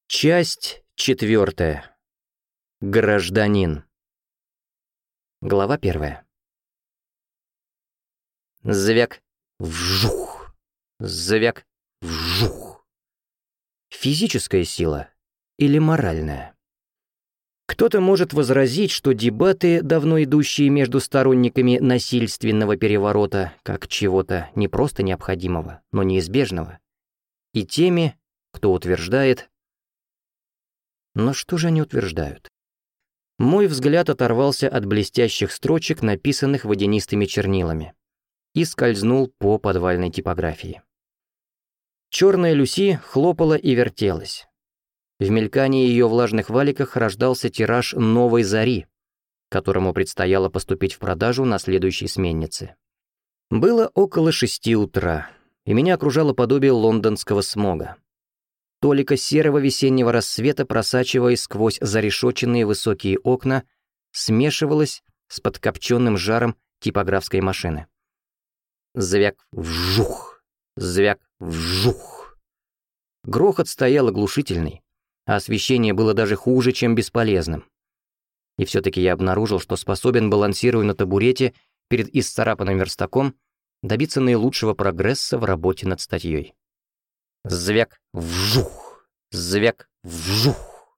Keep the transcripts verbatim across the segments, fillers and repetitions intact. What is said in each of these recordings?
Часть четвертая. Гражданин. Глава первая. Звяк, вжух, звяк, вжух. Физическая сила или моральная? Кто-то может возразить, что дебаты, давно идущие между сторонниками насильственного переворота, как чего-то не просто необходимого, но неизбежного, и теми, кто утверждает. Но что же они утверждают? Мой взгляд оторвался от блестящих строчек, написанных водянистыми чернилами, и скользнул по подвальной типографии. Черная Люси хлопала и вертелась. В мелькании ее влажных валиках рождался тираж «Новой зари», которому предстояло поступить в продажу на следующей сменнице. Было около шести утра, и меня окружало подобие лондонского смога. Толика серого весеннего рассвета, просачиваясь сквозь зарешоченные высокие окна, смешивалась с подкопченным жаром типографской машины. Звяк вжух, звяк вжух. Грохот стоял оглушительный, а освещение было даже хуже, чем бесполезным. И все-таки я обнаружил, что способен, балансируя на табурете перед исцарапанным верстаком, добиться наилучшего прогресса в работе над статьей. Звяк вжух, звяк вжух.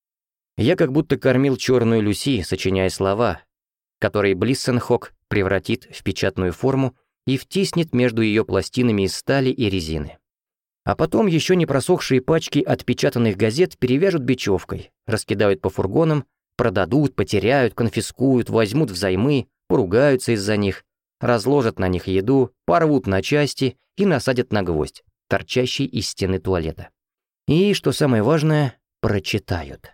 Я как будто кормил черную Люси, сочиняя слова, которые Блиссенхок превратит в печатную форму и втиснет между ее пластинами из стали и резины. А потом еще не просохшие пачки отпечатанных газет перевяжут бечевкой, раскидают по фургонам, продадут, потеряют, конфискуют, возьмут взаймы, поругаются из-за них, разложат на них еду, порвут на части и насадят на гвоздь, торчащий из стены туалета. И, что самое важное, прочитают.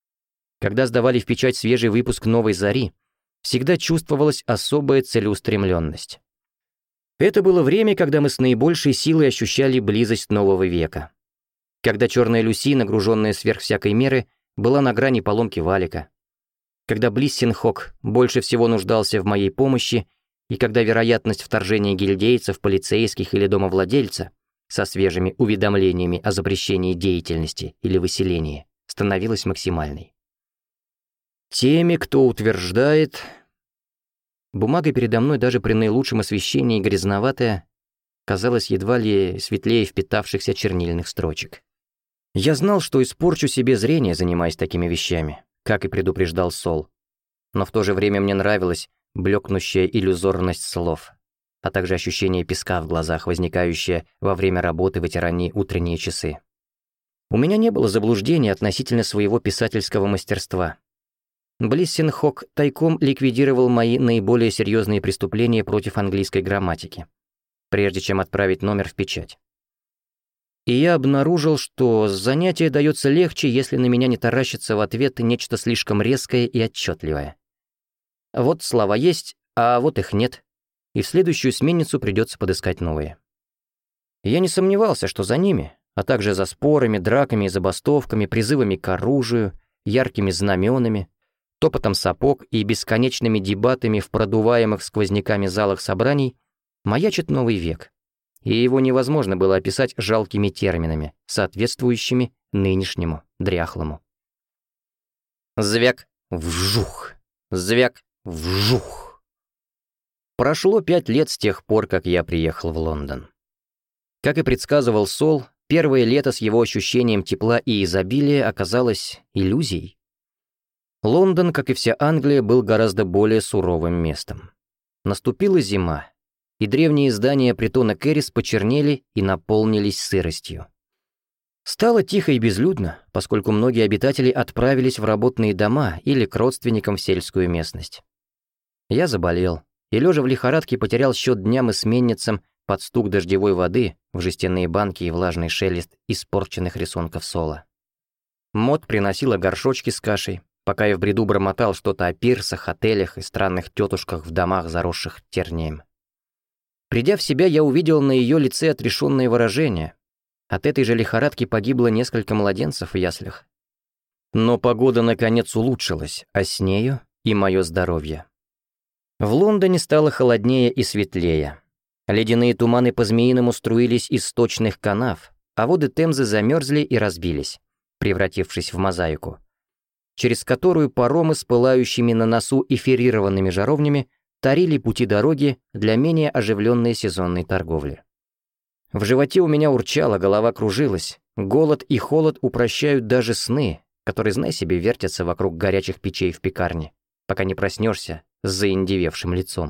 Когда сдавали в печать свежий выпуск «Новой зари», всегда чувствовалась особая целеустремленность. Это было время, когда мы с наибольшей силой ощущали близость нового века. Когда черная Люси, нагруженная сверх всякой меры, была на грани поломки валика. Когда Блиссенхок больше всего нуждался в моей помощи, и когда вероятность вторжения гильдейцев, полицейских или домовладельца со свежими уведомлениями о запрещении деятельности или выселении становилась максимальной. Теми, кто утверждает... Бумага передо мной даже при наилучшем освещении грязноватая казалась едва ли светлее впитавшихся чернильных строчек. Я знал, что испорчу себе зрение, занимаясь такими вещами, как и предупреждал Сол. Но в то же время мне нравилась блекнущая иллюзорность слов, а также ощущение песка в глазах, возникающее во время работы в эти ранние утренние часы. У меня не было заблуждений относительно своего писательского мастерства. Блиссенхок тайком ликвидировал мои наиболее серьезные преступления против английской грамматики, прежде чем отправить номер в печать. И я обнаружил, что занятие дается легче, если на меня не таращится в ответ нечто слишком резкое и отчетливое. Вот слова есть, а вот их нет, и в следующую сменницу придется подыскать новые. Я не сомневался, что за ними, а также за спорами, драками и забастовками, призывами к оружию, яркими знаменами, топотом сапог и бесконечными дебатами в продуваемых сквозняками залах собраний маячит новый век, и его невозможно было описать жалкими терминами, соответствующими нынешнему дряхлому. Звяк вжух, звяк вжух. Прошло пять лет с тех пор, как я приехал в Лондон. Как и предсказывал Сол, первое лето с его ощущением тепла и изобилия оказалось иллюзией. Лондон, как и вся Англия, был гораздо более суровым местом. Наступила зима, и древние здания притона Кэррис почернели и наполнились сыростью. Стало тихо и безлюдно, поскольку многие обитатели отправились в работные дома или к родственникам в сельскую местность. Я заболел, и, лежа в лихорадке, потерял счет дням и сменницам под стук дождевой воды в жестяные банки и влажный шелест испорченных рисунков Сола. Мот приносила горшочки с кашей, пока я в бреду бормотал что-то о пирсах, отелях и странных тетушках в домах, заросших тернием. Придя в себя, я увидел на ее лице отрешенное выражение. От этой же лихорадки погибло несколько младенцев в яслях. Но погода наконец улучшилась, а с нею и мое здоровье. В Лондоне стало холоднее и светлее. Ледяные туманы по-змеиному струились из сточных канав, а воды Темзы замерзли и разбились, превратившись в мозаику, через которую паромы с пылающими на носу эфирированными жаровнями тарили пути дороги для менее оживленной сезонной торговли. В животе у меня урчало, голова кружилась, голод и холод упрощают даже сны, которые, знай себе, вертятся вокруг горячих печей в пекарне, пока не проснешься с заиндевевшим лицом.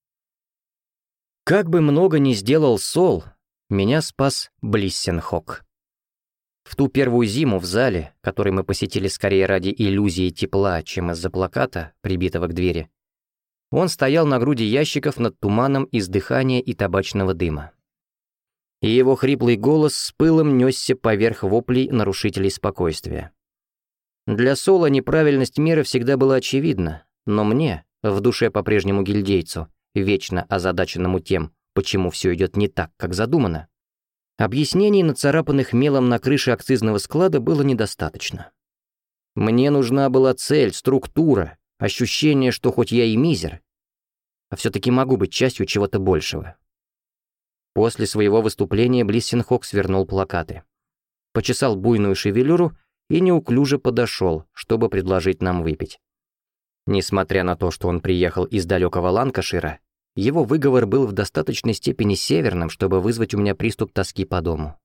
Как бы много ни сделал Сол, меня спас Блиссенхок. В ту первую зиму в зале, который мы посетили скорее ради иллюзии тепла, чем из-за плаката, прибитого к двери, он стоял на груди ящиков над туманом из дыхания и табачного дыма. И его хриплый голос с пылом несся поверх воплей нарушителей спокойствия. Для Сола неправильность мира всегда была очевидна, но мне, в душе по-прежнему гильдейцу, вечно озадаченному тем, почему все идет не так, как задумано, объяснений, нацарапанных мелом на крыше акцизного склада, было недостаточно. Мне нужна была цель, структура, ощущение, что хоть я и мизер, а все-таки могу быть частью чего-то большего. После своего выступления Блиссенхок свернул плакаты, почесал буйную шевелюру и неуклюже подошел, чтобы предложить нам выпить. Несмотря на то, что он приехал из далекого Ланкашира, его выговор был в достаточной степени северным, чтобы вызвать у меня приступ тоски по дому.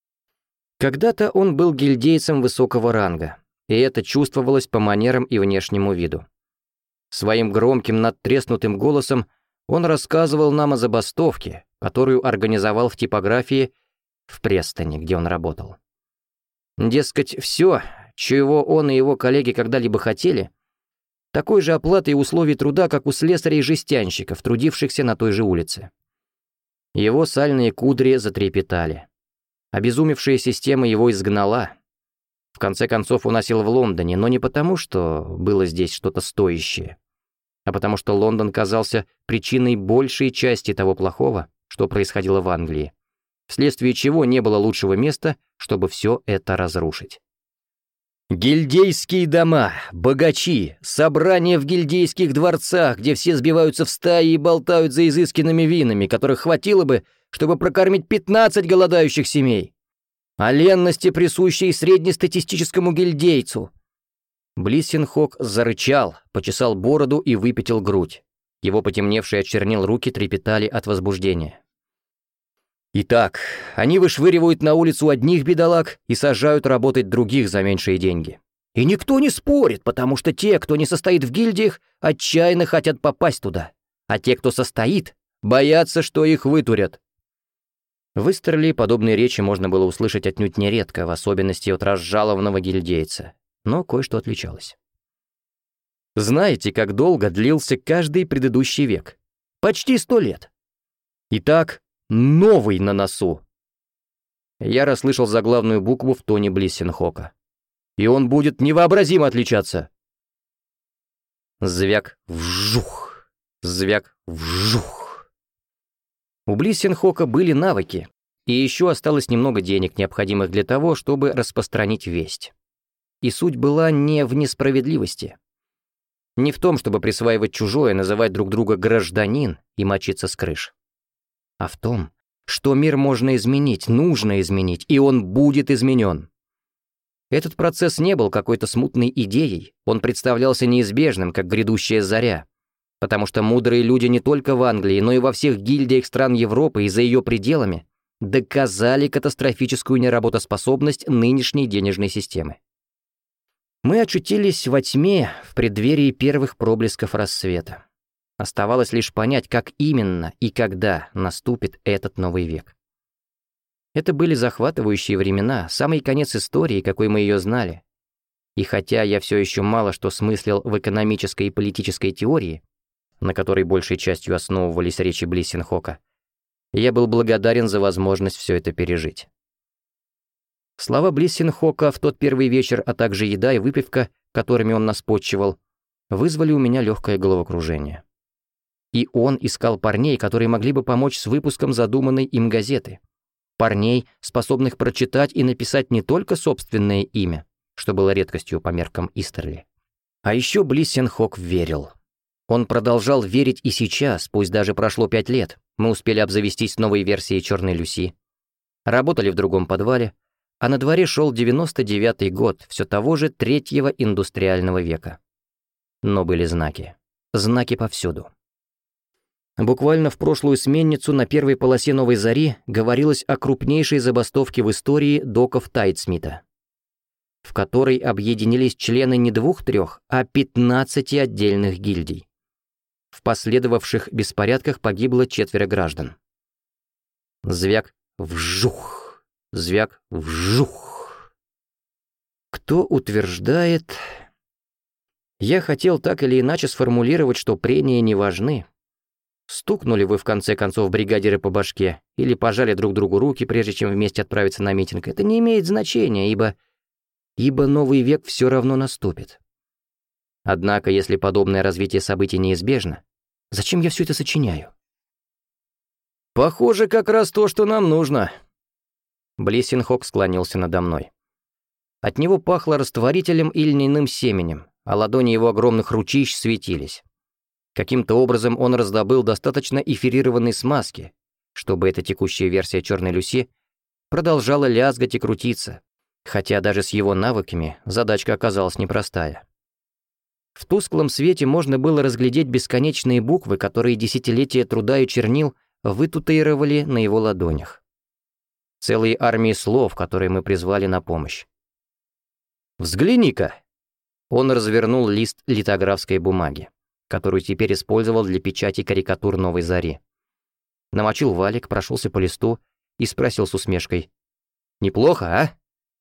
Когда-то он был гильдейцем высокого ранга, и это чувствовалось по манерам и внешнему виду. Своим громким, надтреснутым голосом он рассказывал нам о забастовке, которую организовал в типографии в Престоне, где он работал. Дескать, все, чего он и его коллеги когда-либо хотели, такой же оплаты и условий труда, как у слесарей-жестянщиков, трудившихся на той же улице. Его сальные кудри затрепетали. Обезумевшая система его изгнала. В конце концов, он осел в Лондоне, но не потому, что было здесь что-то стоящее, а потому что Лондон казался причиной большей части того плохого, что происходило в Англии, вследствие чего не было лучшего места, чтобы все это разрушить. Гильдейские дома, богачи, собрания в гильдейских дворцах, где все сбиваются в стаи и болтают за изысканными винами, которых хватило бы, чтобы прокормить пятнадцать голодающих семей. О ленности, присущей среднестатистическому гильдейцу. Блиссенхок зарычал, почесал бороду и выпятил грудь. Его потемневшие от чернил руки трепетали от возбуждения. Итак, они вышвыривают на улицу одних бедолаг и сажают работать других за меньшие деньги. И никто не спорит, потому что те, кто не состоит в гильдиях, отчаянно хотят попасть туда, а те, кто состоит, боятся, что их вытурят. В Истерли подобные речи можно было услышать отнюдь нередко, в особенности от разжалованного гильдейца, но кое-что отличалось. Знаете, как долго длился каждый предыдущий век? Почти сто лет. Итак, новый на носу. Я расслышал заглавную букву в тоне Блиссенхока. И он будет невообразимо отличаться. Звяк вжух, звяк вжух. У Блиссенхока были навыки, и еще осталось немного денег, необходимых для того, чтобы распространить весть. И суть была не в несправедливости. Не в том, чтобы присваивать чужое, называть друг друга гражданин и мочиться с крыш. А в том, что мир можно изменить, нужно изменить, и он будет изменен. Этот процесс не был какой-то смутной идеей, он представлялся неизбежным, как грядущая заря, потому что мудрые люди не только в Англии, но и во всех гильдиях стран Европы и за ее пределами доказали катастрофическую неработоспособность нынешней денежной системы. Мы очутились во тьме в преддверии первых проблесков рассвета. Оставалось лишь понять, как именно и когда наступит этот новый век. Это были захватывающие времена, самый конец истории, какой мы ее знали. И хотя я все еще мало что смыслил в экономической и политической теории, на которой большей частью основывались речи Блиссенхока, я был благодарен за возможность все это пережить. Слова Блиссенхока в тот первый вечер, а также еда и выпивка, которыми он нас почивал, вызвали у меня легкое головокружение. И он искал парней, которые могли бы помочь с выпуском задуманной им газеты. Парней, способных прочитать и написать не только собственное имя, что было редкостью по меркам Истерли. А еще Блиссенхок верил. Он продолжал верить и сейчас, пусть даже прошло пять лет. Мы успели обзавестись новой версией «Черной Люси». Работали в другом подвале. а на дворе шел девяносто девятый год все того же третьего индустриального века. Но были знаки. Знаки повсюду. Буквально в прошлую сменницу на первой полосе «Новой зари» говорилось о крупнейшей забастовке в истории доков Тайтсмита, в которой объединились члены не двух-трех, а пятнадцати отдельных гильдий. В последовавших беспорядках погибло четверо граждан. Звяк вжух, звяк вжух. Кто утверждает... Я хотел так или иначе сформулировать, что прения не важны. Стукнули вы в конце концов бригадиры по башке или пожали друг другу руки, прежде чем вместе отправиться на митинг, это не имеет значения, ибо... ибо новый век все равно наступит. Однако, если подобное развитие событий неизбежно, зачем я все это сочиняю? «Похоже, как раз то, что нам нужно». Блиссенхок склонился надо мной. От него пахло растворителем и льняным семенем, а ладони его огромных ручищ светились. Каким-то образом он раздобыл достаточно эфирированной смазки, чтобы эта текущая версия Черной Люси продолжала лязгать и крутиться, хотя даже с его навыками задачка оказалась непростая. В тусклом свете можно было разглядеть бесконечные буквы, которые десятилетия труда и чернил вытатуировали на его ладонях. Целые армии слов, которые мы призвали на помощь. «Взгляни-ка!» Он развернул лист литографской бумаги, которую теперь использовал для печати карикатур «Новой зари». Намочил валик, прошелся по листу и спросил с усмешкой: «Неплохо, а?»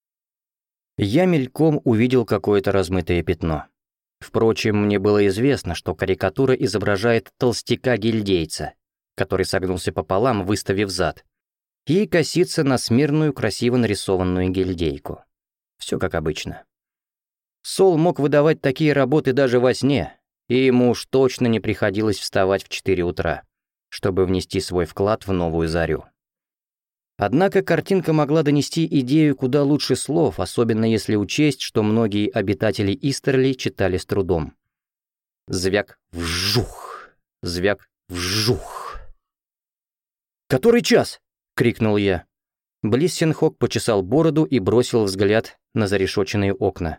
Я мельком увидел какое-то размытое пятно. Впрочем, мне было известно, что карикатура изображает толстяка-гильдейца, который согнулся пополам, выставив зад, и косится на смирную, красиво нарисованную гильдейку. Все как обычно. Сол мог выдавать такие работы даже во сне, и ему уж точно не приходилось вставать в четыре утра, чтобы внести свой вклад в новую зарю. Однако картинка могла донести идею куда лучше слов, особенно если учесть, что многие обитатели Истерли читали с трудом. Звяк вжух, звяк вжух. «Который час?» — крикнул я. Блиссенхок почесал бороду и бросил взгляд на зарешоченные окна.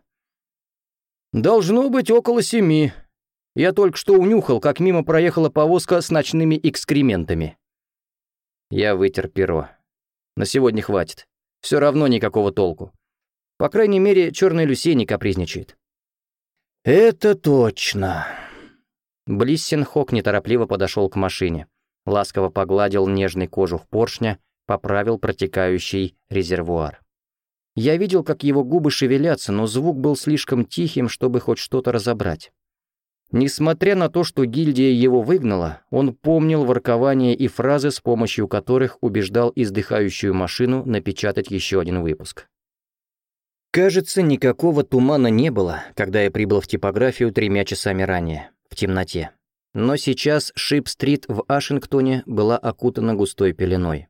«Должно быть около семи. Я только что унюхал, как мимо проехала повозка с ночными экскрементами». Я вытер перо. На сегодня хватит. Все равно никакого толку. По крайней мере, Черная Люси не капризничает. «Это точно». Блиссенхок неторопливо подошел к машине, ласково погладил нежный кожух поршня, поправил протекающий резервуар. Я видел, как его губы шевелятся, но звук был слишком тихим, чтобы хоть что-то разобрать. Несмотря на то, что гильдия его выгнала, он помнил воркования и фразы, с помощью которых убеждал издыхающую машину напечатать еще один выпуск. Кажется, никакого тумана не было, когда я прибыл в типографию тремя часами ранее, в темноте. Но сейчас Шип-стрит в Ашингтоне была окутана густой пеленой.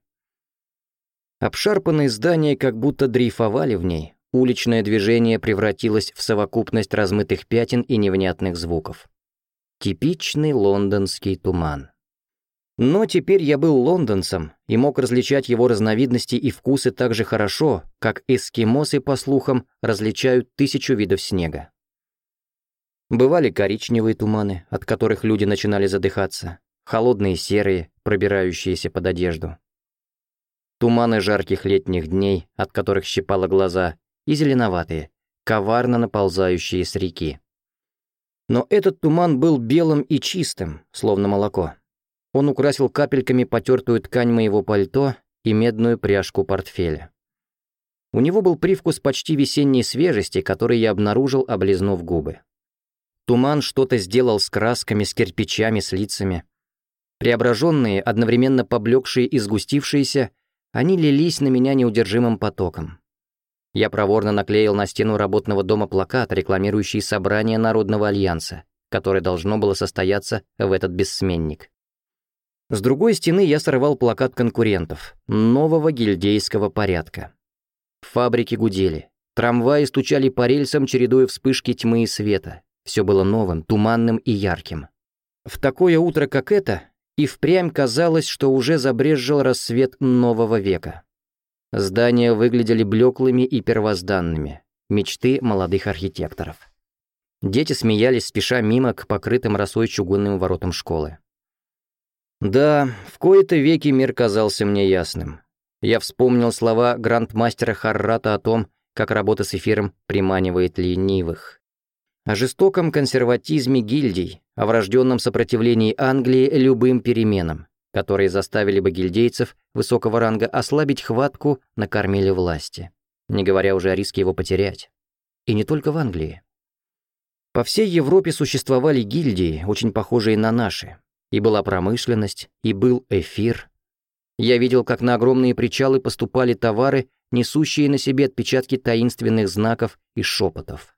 Обшарпанные здания как будто дрейфовали в ней, уличное движение превратилось в совокупность размытых пятен и невнятных звуков. Типичный лондонский туман. Но теперь я был лондонцем и мог различать его разновидности и вкусы так же хорошо, как эскимосы, по слухам, различают тысячу видов снега. Бывали коричневые туманы, от которых люди начинали задыхаться, холодные серые, пробирающиеся под одежду. Туманы жарких летних дней, от которых щипало глаза, и зеленоватые, коварно наползающие с реки. Но этот туман был белым и чистым, словно молоко. Он украсил капельками потертую ткань моего пальто и медную пряжку портфеля. У него был привкус почти весенней свежести, который я обнаружил, облизнув губы. Туман что-то сделал с красками, с кирпичами, с лицами. Преображенные, одновременно поблекшие и сгустившиеся, они лились на меня неудержимым потоком. Я проворно наклеил на стену работного дома плакат, рекламирующий собрание Народного альянса, которое должно было состояться в этот бессменник. С другой стены я сорвал плакат конкурентов, нового гильдейского порядка. Фабрики гудели, трамваи стучали по рельсам, чередуя вспышки тьмы и света. Все было новым, туманным и ярким. В такое утро, как это, и впрямь казалось, что уже забрезжил рассвет нового века. Здания выглядели блеклыми и первозданными, мечты молодых архитекторов. Дети смеялись, спеша мимо к покрытым росой чугунным воротам школы. Да, в кои-то веки мир казался мне ясным. Я вспомнил слова грандмастера Харрата о том, как работа с эфиром приманивает ленивых. О жестоком консерватизме гильдий, о врожденном сопротивлении Англии любым переменам, которые заставили бы гильдейцев высокого ранга ослабить хватку на кормиле власти, не говоря уже о риске его потерять. И не только в Англии. По всей Европе существовали гильдии, очень похожие на наши. И была промышленность, и был эфир. Я видел, как на огромные причалы поступали товары, несущие на себе отпечатки таинственных знаков и шепотов.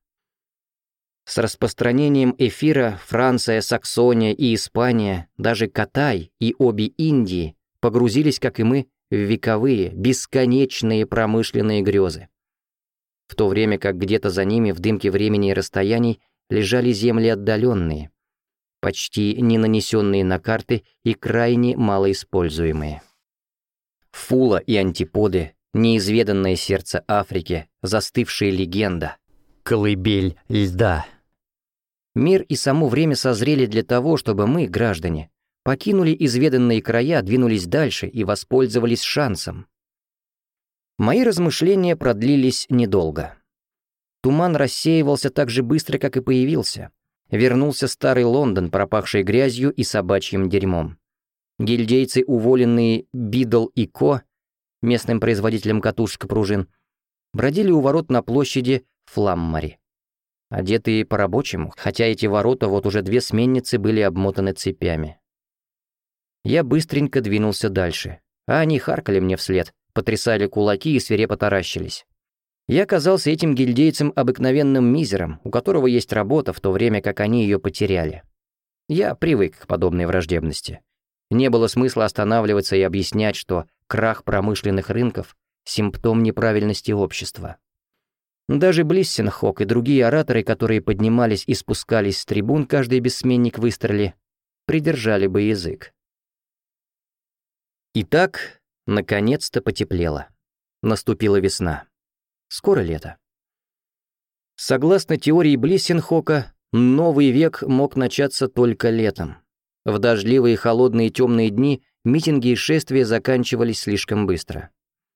С распространением эфира Франция, Саксония и Испания, даже Катай и обе Индии погрузились, как и мы, в вековые, бесконечные промышленные грезы. В то время как где-то за ними в дымке времени и расстояний лежали земли отдаленные, почти не нанесенные на карты и крайне малоиспользуемые. Фула и антиподы, неизведанное сердце Африки, застывшая легенда, колыбель льда. Мир и само время созрели для того, чтобы мы, граждане, покинули изведанные края, двинулись дальше и воспользовались шансом. Мои размышления продлились недолго. Туман рассеивался так же быстро, как и появился. Вернулся старый Лондон, пропахший грязью и собачьим дерьмом. Гильдейцы, уволенные Бидл и Ко, местным производителем катушек и пружин, бродили у ворот на площади Фламмари, одетые по-рабочему, хотя эти ворота вот уже две сменницы были обмотаны цепями. Я быстренько двинулся дальше, а они харкали мне вслед, потрясали кулаки и свирепо таращились. Я казался этим гильдейцем обыкновенным мизером, у которого есть работа, в то время как они ее потеряли. Я привык к подобной враждебности. Не было смысла останавливаться и объяснять, что крах промышленных рынков — симптом неправильности общества. Даже Блиссенхок и другие ораторы, которые поднимались и спускались с трибун, каждый бессменник выстрели, придержали бы язык. Итак, наконец-то потеплело. Наступила весна. Скоро лето. Согласно теории Блиссенхока, новый век мог начаться только летом. В дождливые, холодные, темные дни митинги и шествия заканчивались слишком быстро.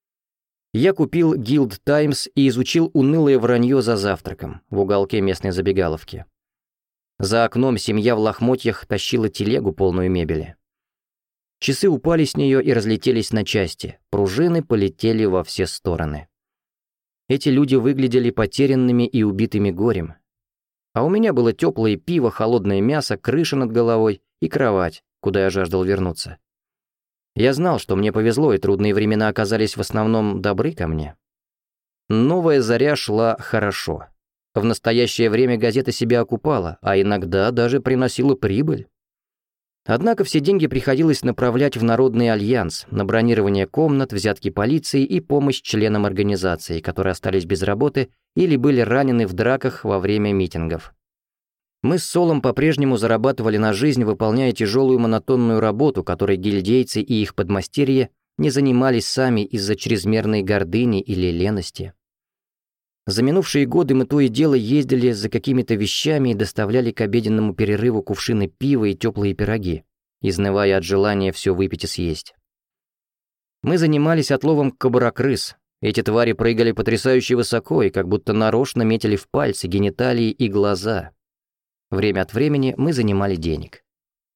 Я купил Guild Times и изучил унылое вранье за завтраком в уголке местной забегаловки. За окном семья в лохмотьях тащила телегу, полную мебели. Часы упали с нее и разлетелись на части, пружины полетели во все стороны. Эти люди выглядели потерянными и убитыми горем. А у меня было теплое пиво, холодное мясо, крыша над головой и кровать, куда я жаждал вернуться. Я знал, что мне повезло, и трудные времена оказались в основном добры ко мне. Новая заря шла хорошо. В настоящее время газета себя окупала, а иногда даже приносила прибыль. Однако все деньги приходилось направлять в Народный альянс, на бронирование комнат, взятки полиции и помощь членам организации, которые остались без работы или были ранены в драках во время митингов. Мы с Солом по-прежнему зарабатывали на жизнь, выполняя тяжелую монотонную работу, которой гильдейцы и их подмастерья не занимались сами из-за чрезмерной гордыни или лености. За минувшие годы мы то и дело ездили за какими-то вещами и доставляли к обеденному перерыву кувшины пива и теплые пироги, изнывая от желания все выпить и съесть. Мы занимались отловом кобра-крыс. Эти твари прыгали потрясающе высоко и как будто нарочно метили в пальцы, гениталии и глаза. Время от времени мы занимали денег.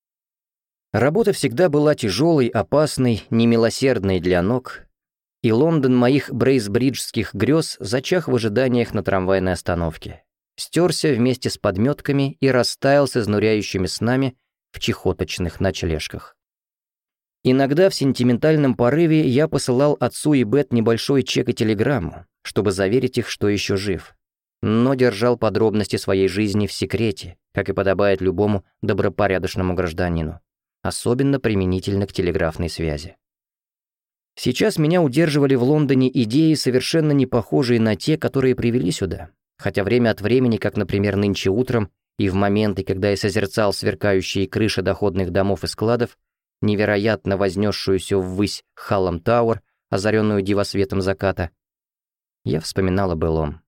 Работа всегда была тяжелой, опасной, немилосердной для ног, и Лондон моих брейсбриджских грез зачах в ожиданиях на трамвайной остановке, стерся вместе с подметками и растаял с изнуряющими снами в чехоточных ночлежках. Иногда в сентиментальном порыве я посылал отцу и Бет небольшой чек и телеграмму, чтобы заверить их, что еще жив, но держал подробности своей жизни в секрете, как и подобает любому добропорядочному гражданину, особенно применительно к телеграфной связи. Сейчас меня удерживали в Лондоне идеи, совершенно не похожие на те, которые привели сюда, хотя время от времени, как, например, нынче утром, и в моменты, когда я созерцал сверкающие крыши доходных домов и складов, невероятно вознесшуюся ввысь Халлам Тауэр, озаренную дивосветом заката. Я вспоминал о былом.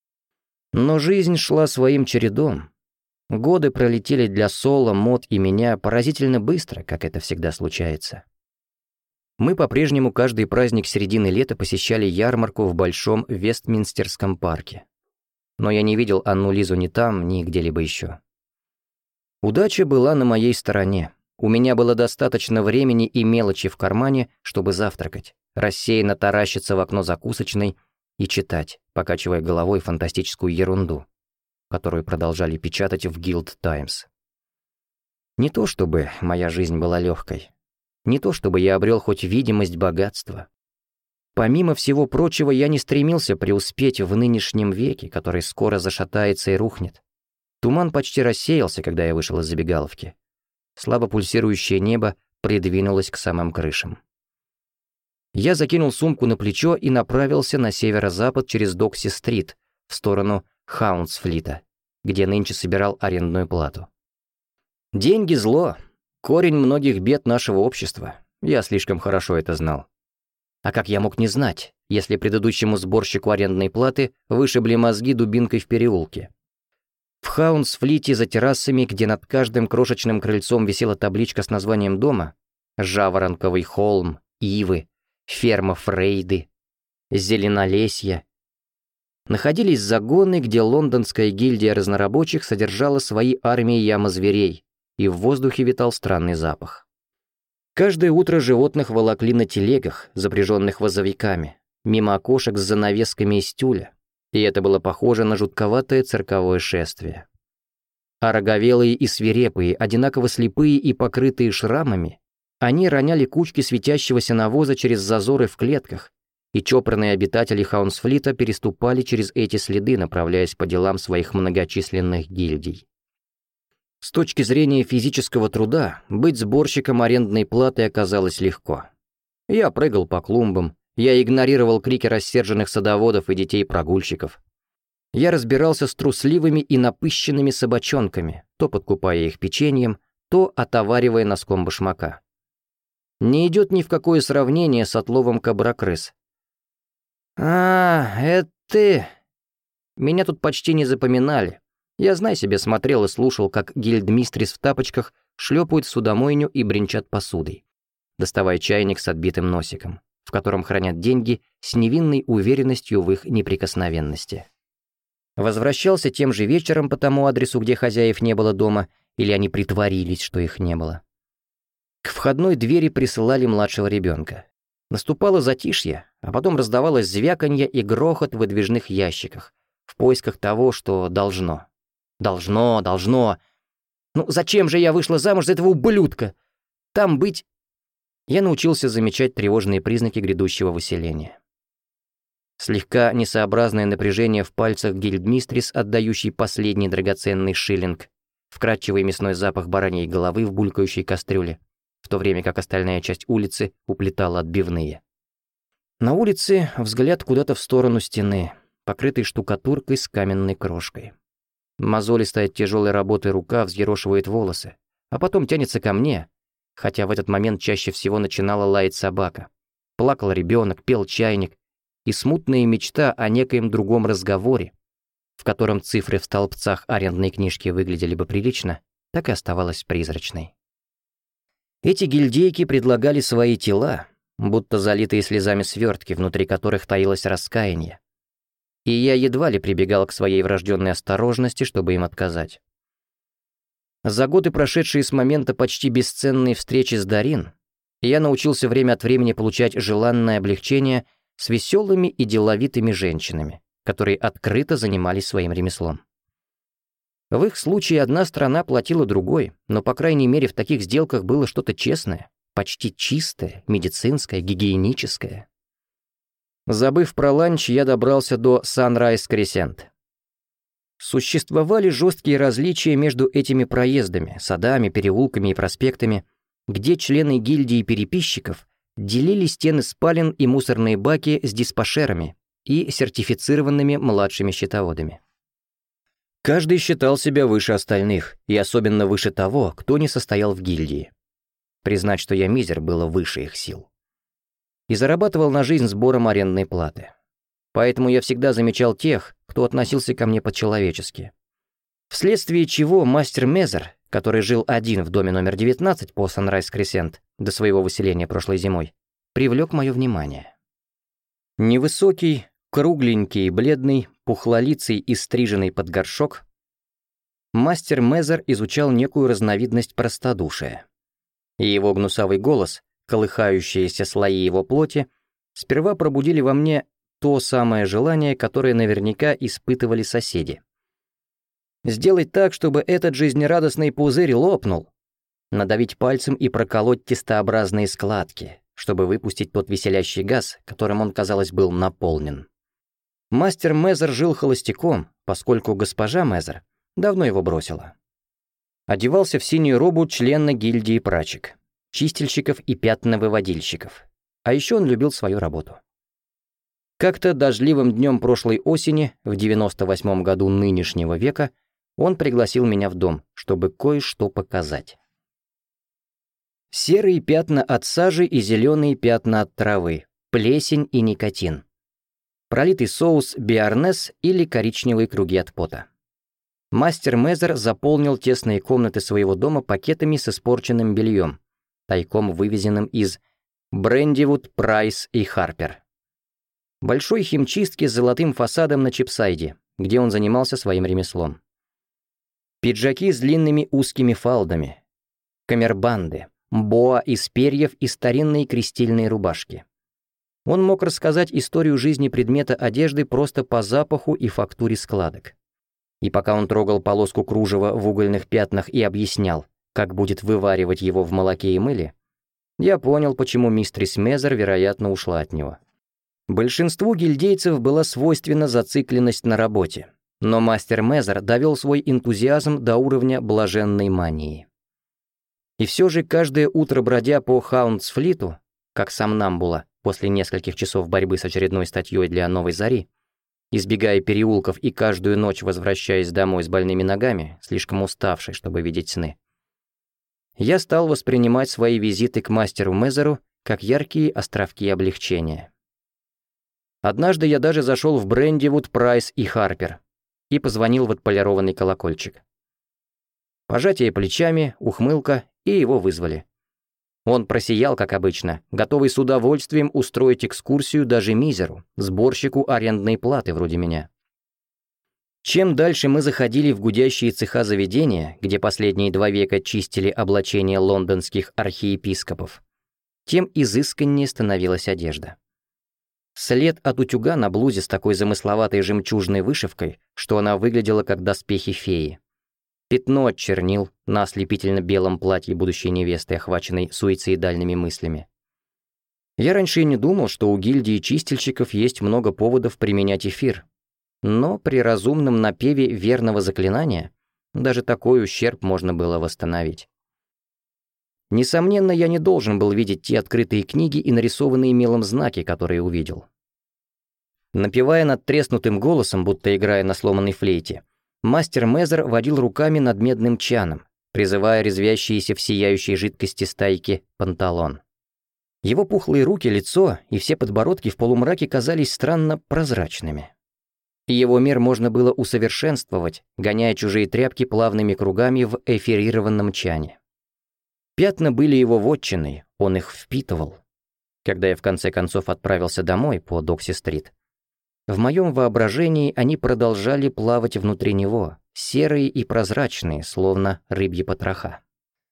Но жизнь шла своим чередом. Годы пролетели для Соло, Мод и меня поразительно быстро, как это всегда случается. Мы по-прежнему каждый праздник середины лета посещали ярмарку в Большом Вестминстерском парке. Но я не видел Анну-Лизу ни там, ни где-либо еще. Удача была на моей стороне. У меня было достаточно времени и мелочи в кармане, чтобы завтракать, рассеянно таращиться в окно закусочной и читать, покачивая головой фантастическую ерунду, которую продолжали печатать в Guild Times. Не то чтобы моя жизнь была легкой, не то чтобы я обрел хоть видимость богатства. Помимо всего прочего, я не стремился преуспеть в нынешнем веке, который скоро зашатается и рухнет. Туман почти рассеялся, когда я вышел из забегаловки. Слабо пульсирующее небо придвинулось к самым крышам. Я закинул сумку на плечо и направился на северо-запад через Докси-стрит в сторону Хаунсфлита, где нынче собирал арендную плату. Деньги — зло, корень многих бед нашего общества. Я слишком хорошо это знал. А как я мог не знать, если предыдущему сборщику арендной платы вышибли мозги дубинкой в переулке? В Хаунсфлите за террасами, где над каждым крошечным крыльцом висела табличка с названием дома, Жаворонковый холм, Ивы, ферма Фрейды, Зеленолесье, находились загоны, где лондонская гильдия разнорабочих содержала свои армии ямозверей, и в воздухе витал странный запах. Каждое утро животных волокли на телегах, запряженных возовиками, мимо окошек с занавесками из тюля, и это было похоже на жутковатое цирковое шествие. А роговелые и свирепые, одинаково слепые и покрытые шрамами, они роняли кучки светящегося навоза через зазоры в клетках, и чопорные обитатели Хаунсфлита переступали через эти следы, направляясь по делам своих многочисленных гильдий. С точки зрения физического труда, быть сборщиком арендной платы оказалось легко. Я прыгал по клумбам, я игнорировал крики рассерженных садоводов и детей-прогульщиков. Я разбирался с трусливыми и напыщенными собачонками, то подкупая их печеньем, то отоваривая носком башмака. Не идет ни в какое сравнение с отловом кабракрыс. «А, это ты!» Меня тут почти не запоминали. Я, знай себе, смотрел и слушал, как гильдмистрис в тапочках шлепают в судомойню и бренчат посудой, доставая чайник с отбитым носиком, в котором хранят деньги с невинной уверенностью в их неприкосновенности. Возвращался тем же вечером по тому адресу, где хозяев не было дома, или они притворились, что их не было. К входной двери присылали младшего ребенка. Наступало затишье, а потом раздавалось звяканье и грохот в выдвижных ящиках, в поисках того, что должно. Должно, должно. Ну зачем же я вышла замуж за этого ублюдка? Там быть... Я научился замечать тревожные признаки грядущего выселения. Слегка несообразное напряжение в пальцах гильдмистрис, отдающий последний драгоценный шиллинг, вкрадчивый мясной запах бараньей головы в булькающей кастрюле, в то время как остальная часть улицы уплетала отбивные. На улице взгляд куда-то в сторону стены, покрытой штукатуркой с каменной крошкой. Мозолистая от тяжелой работы рука взъерошивает волосы, а потом тянется ко мне, хотя в этот момент чаще всего начинала лаять собака. Плакал ребенок, пел чайник, и смутная мечта о некоем другом разговоре, в котором цифры в столбцах арендной книжки выглядели бы прилично, так и оставалась призрачной. Эти гильдейки предлагали свои тела, будто залитые слезами свертки, внутри которых таилось раскаяние. И я едва ли прибегал к своей врожденной осторожности, чтобы им отказать. За годы, прошедшие с момента почти бесценной встречи с Дарин, я научился время от времени получать желанное облегчение с веселыми и деловитыми женщинами, которые открыто занимались своим ремеслом. В их случае одна сторона платила другой, но, по крайней мере, в таких сделках было что-то честное, почти чистое, медицинское, гигиеническое. Забыв про ланч, я добрался до Санрайз-Кресент. Существовали жесткие различия между этими проездами, садами, переулками и проспектами, где члены гильдии переписчиков делили стены спален и мусорные баки с диспашерами и сертифицированными младшими счетоводами. Каждый считал себя выше остальных, и особенно выше того, кто не состоял в гильдии. Признать, что я мизер, было выше их сил. и зарабатывал на жизнь сбором арендной платы. Поэтому я всегда замечал тех, кто относился ко мне по-человечески. Вследствие чего мастер Мезер, который жил один в доме номер девятнадцать по Санрайз-Кресент до своего выселения прошлой зимой, привлек мое внимание. Невысокий, кругленький и бледный, пухлолицый и стриженный под горшок, мастер Мезер изучал некую разновидность простодушия. И его гнусавый голос, колыхающиеся слои его плоти, сперва пробудили во мне то самое желание, которое наверняка испытывали соседи. Сделать так, чтобы этот жизнерадостный пузырь лопнул, надавить пальцем и проколоть тестообразные складки, чтобы выпустить тот веселящий газ, которым он, казалось, был наполнен. Мастер Мезер жил холостяком, поскольку госпожа Мезер давно его бросила. Одевался в синюю робу члена гильдии прачек, чистильщиков и пятновыводильщиков. А еще он любил свою работу. Как-то дождливым днем прошлой осени, в девяносто восьмом году нынешнего века, он пригласил меня в дом, чтобы кое-что показать. Серые пятна от сажи и зеленые пятна от травы, плесень и никотин. Пролитый соус биарнес или коричневые круги от пота. Мастер Мезер заполнил тесные комнаты своего дома пакетами с испорченным бельем, тайком вывезенным из Брендивуд, Прайс и Харпер. Большой химчистки с золотым фасадом на Чипсайде, где он занимался своим ремеслом. Пиджаки с длинными узкими фалдами, камербанды, боа из перьев и старинные крестильные рубашки. Он мог рассказать историю жизни предмета одежды просто по запаху и фактуре складок. И пока он трогал полоску кружева в угольных пятнах и объяснял, как будет вываривать его в молоке и мыле, я понял, почему мистерис Мезер, вероятно, ушла от него. Большинству гильдейцев была свойственна зацикленность на работе, но мастер Мезер довел свой энтузиазм до уровня блаженной мании. И все же каждое утро, бродя по Хаундсфлиту, как сомнамбула после нескольких часов борьбы с очередной статьей для «Новой зари», избегая переулков и каждую ночь возвращаясь домой с больными ногами, слишком уставший, чтобы видеть сны, я стал воспринимать свои визиты к мастеру Мезеру как яркие островки облегчения. Однажды я даже зашел в Брендивуд, Прайс и Харпер и позвонил в отполированный колокольчик. Пожатие плечами, ухмылка, и его вызвали. Он просиял, как обычно, готовый с удовольствием устроить экскурсию даже мизеру, сборщику арендной платы вроде меня. Чем дальше мы заходили в гудящие цеха заведения, где последние два века чистили облачение лондонских архиепископов, тем изысканнее становилась одежда. След от утюга на блузе с такой замысловатой жемчужной вышивкой, что она выглядела как доспехи феи. Пятно от чернил на ослепительно-белом платье будущей невесты, охваченной суицидальными мыслями. Я раньше и не думал, что у гильдии чистильщиков есть много поводов применять эфир. Но при разумном напеве верного заклинания даже такой ущерб можно было восстановить. Несомненно, я не должен был видеть те открытые книги и нарисованные мелом знаки, которые увидел. Напевая над треснутым голосом, будто играя на сломанной флейте, мастер Мезер водил руками над медным чаном, призывая резвящиеся в сияющей жидкости стайки панталон. Его пухлые руки, лицо и все подбородки в полумраке казались странно прозрачными. И его мир можно было усовершенствовать, гоняя чужие тряпки плавными кругами в эфирированном чане. Пятна были его вотчиной, он их впитывал. Когда я в конце концов отправился домой по Докси-стрит, в моем воображении они продолжали плавать внутри него, серые и прозрачные, словно рыбьи потроха.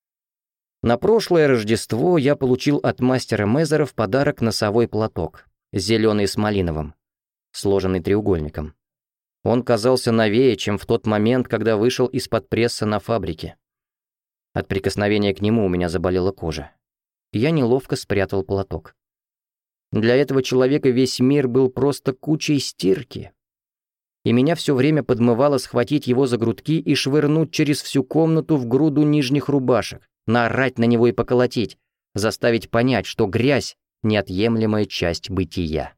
На прошлое Рождество я получил от мастера Мезера в подарок носовой платок, зеленый с малиновым, сложенный треугольником. Он казался новее, чем в тот момент, когда вышел из-под пресса на фабрике. От прикосновения к нему у меня заболела кожа. Я неловко спрятал платок. Для этого человека весь мир был просто кучей стирки. И меня все время подмывало схватить его за грудки и швырнуть через всю комнату в груду нижних рубашек, наорать на него и поколотить, заставить понять, что грязь — неотъемлемая часть бытия.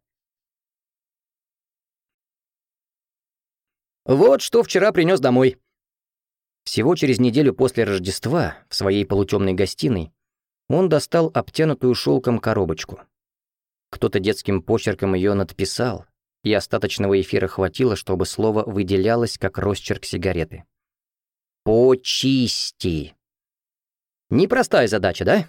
Вот что вчера принес домой. Всего через неделю после Рождества, в своей полутемной гостиной, он достал обтянутую шелком коробочку. Кто-то детским почерком ее надписал, и остаточного эфира хватило, чтобы слово выделялось, как росчерк сигареты. «Почисти». Непростая задача, да?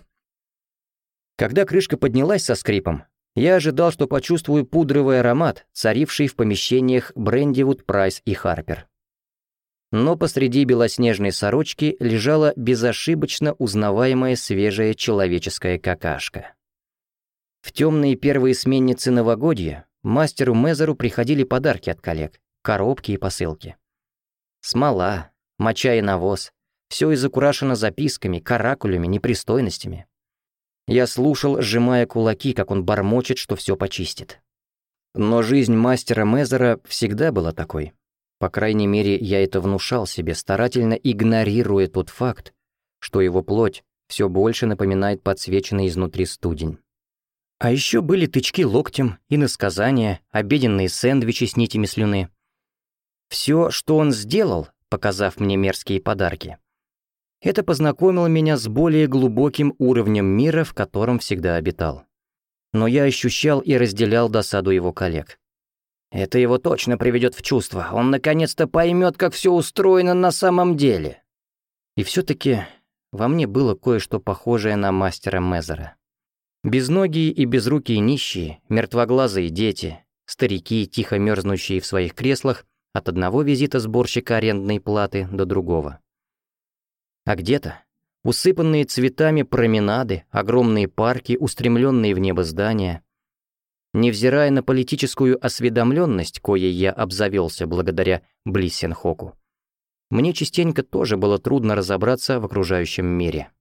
Когда крышка поднялась со скрипом, я ожидал, что почувствую пудровый аромат, царивший в помещениях Брендивуд, Прайс и Харпер. Но посреди белоснежной сорочки лежала безошибочно узнаваемая свежая человеческая какашка. В темные первые сменницы новогодья мастеру Мезеру приходили подарки от коллег, коробки и посылки. Смола, моча и навоз, все изукрашено записками, каракулями, непристойностями. Я слушал, сжимая кулаки, как он бормочет, что все почистит. Но жизнь мастера Мезера всегда была такой. По крайней мере, я это внушал себе, старательно игнорируя тот факт, что его плоть все больше напоминает подсвеченный изнутри студень. А еще были тычки локтем, иносказания, обеденные сэндвичи с нитями слюны. Все, что он сделал, показав мне мерзкие подарки, это познакомило меня с более глубоким уровнем мира, в котором всегда обитал. Но я ощущал и разделял досаду его коллег. Это его точно приведет в чувство, он наконец-то поймет, как все устроено на самом деле. И все-таки во мне было кое-что похожее на мастера Мезера. Безногие и безрукие нищие, мертвоглазые дети, старики, тихо мерзнущие в своих креслах от одного визита сборщика арендной платы до другого. А где-то усыпанные цветами променады, огромные парки, устремленные в небо здания. Невзирая на политическую осведомленность, коей я обзавелся благодаря Блиссенхоку, мне частенько тоже было трудно разобраться в окружающем мире.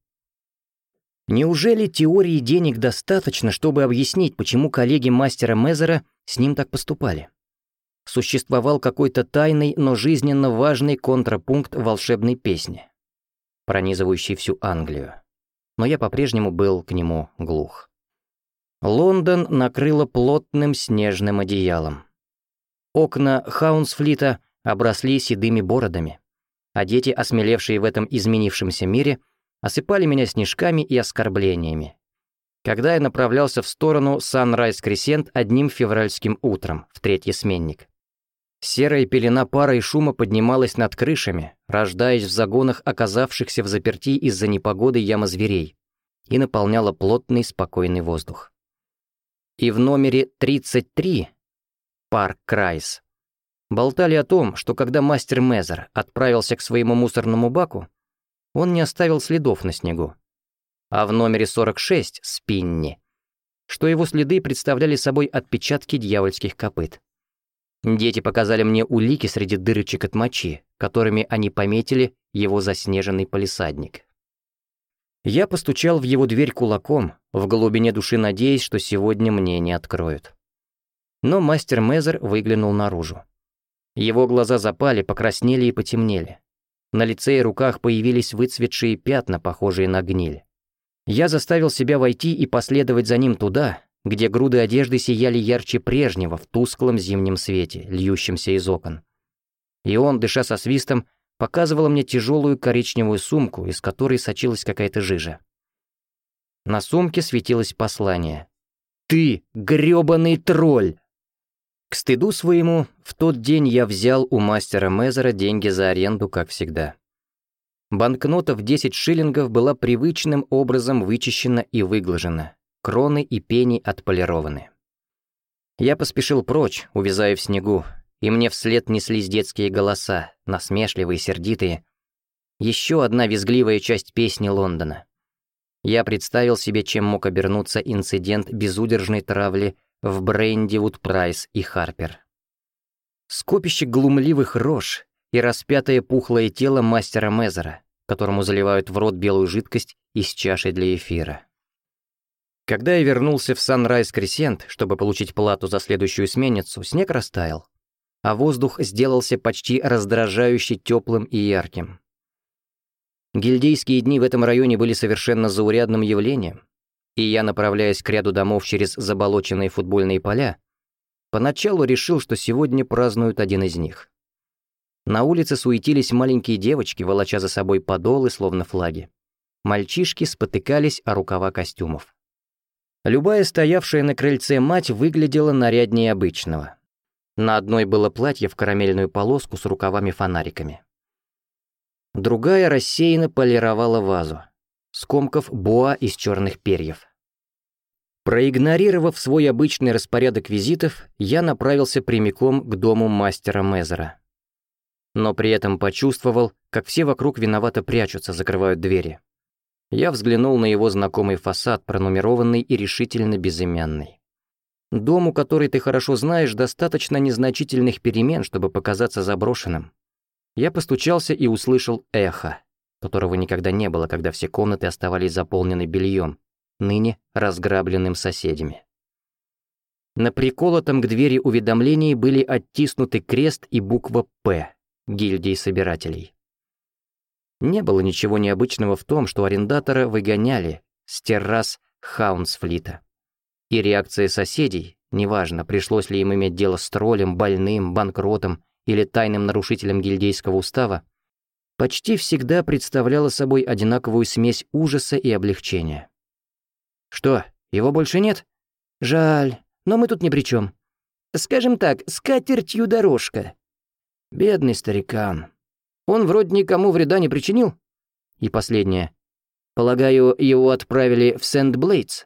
Неужели теории денег достаточно, чтобы объяснить, почему коллеги мастера Мезера с ним так поступали? Существовал какой-то тайный, но жизненно важный контрапункт волшебной песни, пронизывающий всю Англию. Но я по-прежнему был к нему глух. Лондон накрыло плотным снежным одеялом. Окна Хаунсфлита обросли седыми бородами, а дети, осмелевшие в этом изменившемся мире, осыпали меня снежками и оскорблениями, когда я направлялся в сторону Санрайз-Кресент одним февральским утром, в третий сменник. Серая пелена пара и шума поднималась над крышами, рождаясь в загонах оказавшихся в заперти из-за непогоды ямозверей, и наполняла плотный спокойный воздух. И в номере тридцать три, Парк Крайс, болтали о том, что когда мастер Мезер отправился к своему мусорному баку, он не оставил следов на снегу. А в номере сорок шесть, Спинни, что его следы представляли собой отпечатки дьявольских копыт. Дети показали мне улики среди дырочек от мочи, которыми они пометили его заснеженный палисадник. Я постучал в его дверь кулаком, в глубине души надеясь, что сегодня мне не откроют. Но мастер Мезер выглянул наружу. Его глаза запали, покраснели и потемнели. На лице и руках появились выцветшие пятна, похожие на гниль. Я заставил себя войти и последовать за ним туда, где груды одежды сияли ярче прежнего в тусклом зимнем свете, льющемся из окон. И он, дыша со свистом, показывала мне тяжелую коричневую сумку, из которой сочилась какая-то жижа. На сумке светилось послание. «Ты, грёбаный тролль!» К стыду своему, в тот день я взял у мастера Мезера деньги за аренду, как всегда. Банкнота в десять шиллингов была привычным образом вычищена и выглажена, кроны и пени отполированы. Я поспешил прочь, увязая в снегу, и мне вслед неслись детские голоса, насмешливые, сердитые. Еще одна визгливая часть песни Лондона. Я представил себе, чем мог обернуться инцидент безудержной травли в Брендивуд, Прайс и Харпер. Скопище глумливых рож и распятое пухлое тело мастера Мезера, которому заливают в рот белую жидкость из чаши для эфира. Когда я вернулся в Санрайз-Кресент, чтобы получить плату за следующую сменницу, снег растаял, а воздух сделался почти раздражающе теплым и ярким. Гильдейские дни в этом районе были совершенно заурядным явлением, и я, направляясь к ряду домов через заболоченные футбольные поля, поначалу решил, что сегодня празднуют один из них. На улице суетились маленькие девочки, волоча за собой подолы, словно флаги. Мальчишки спотыкались о рукава костюмов. Любая стоявшая на крыльце мать выглядела наряднее обычного. На одной было платье в карамельную полоску с рукавами-фонариками. Другая рассеянно полировала вазу, скомкав боа из черных перьев. Проигнорировав свой обычный распорядок визитов, я направился прямиком к дому мастера Мезера. Но при этом почувствовал, как все вокруг виновато прячутся, закрывают двери. Я взглянул на его знакомый фасад, пронумерованный и решительно безымянный. Дому, который ты хорошо знаешь, достаточно незначительных перемен, чтобы показаться заброшенным. Я постучался и услышал эхо, которого никогда не было, когда все комнаты оставались заполнены бельем, ныне разграбленным соседями. На приколотом к двери уведомлении были оттиснуты крест и буква «П» гильдии собирателей. Не было ничего необычного в том, что арендатора выгоняли с террас Хаунсфлита. И реакция соседей, неважно, пришлось ли им иметь дело с троллем, больным, банкротом или тайным нарушителем гильдейского устава, почти всегда представляла собой одинаковую смесь ужаса и облегчения. «Что, его больше нет? Жаль, но мы тут ни при чем. Скажем так, с катертью дорожка. Бедный старикан. Он вроде никому вреда не причинил?» И последнее. «Полагаю, его отправили в Сент-Блейтс?»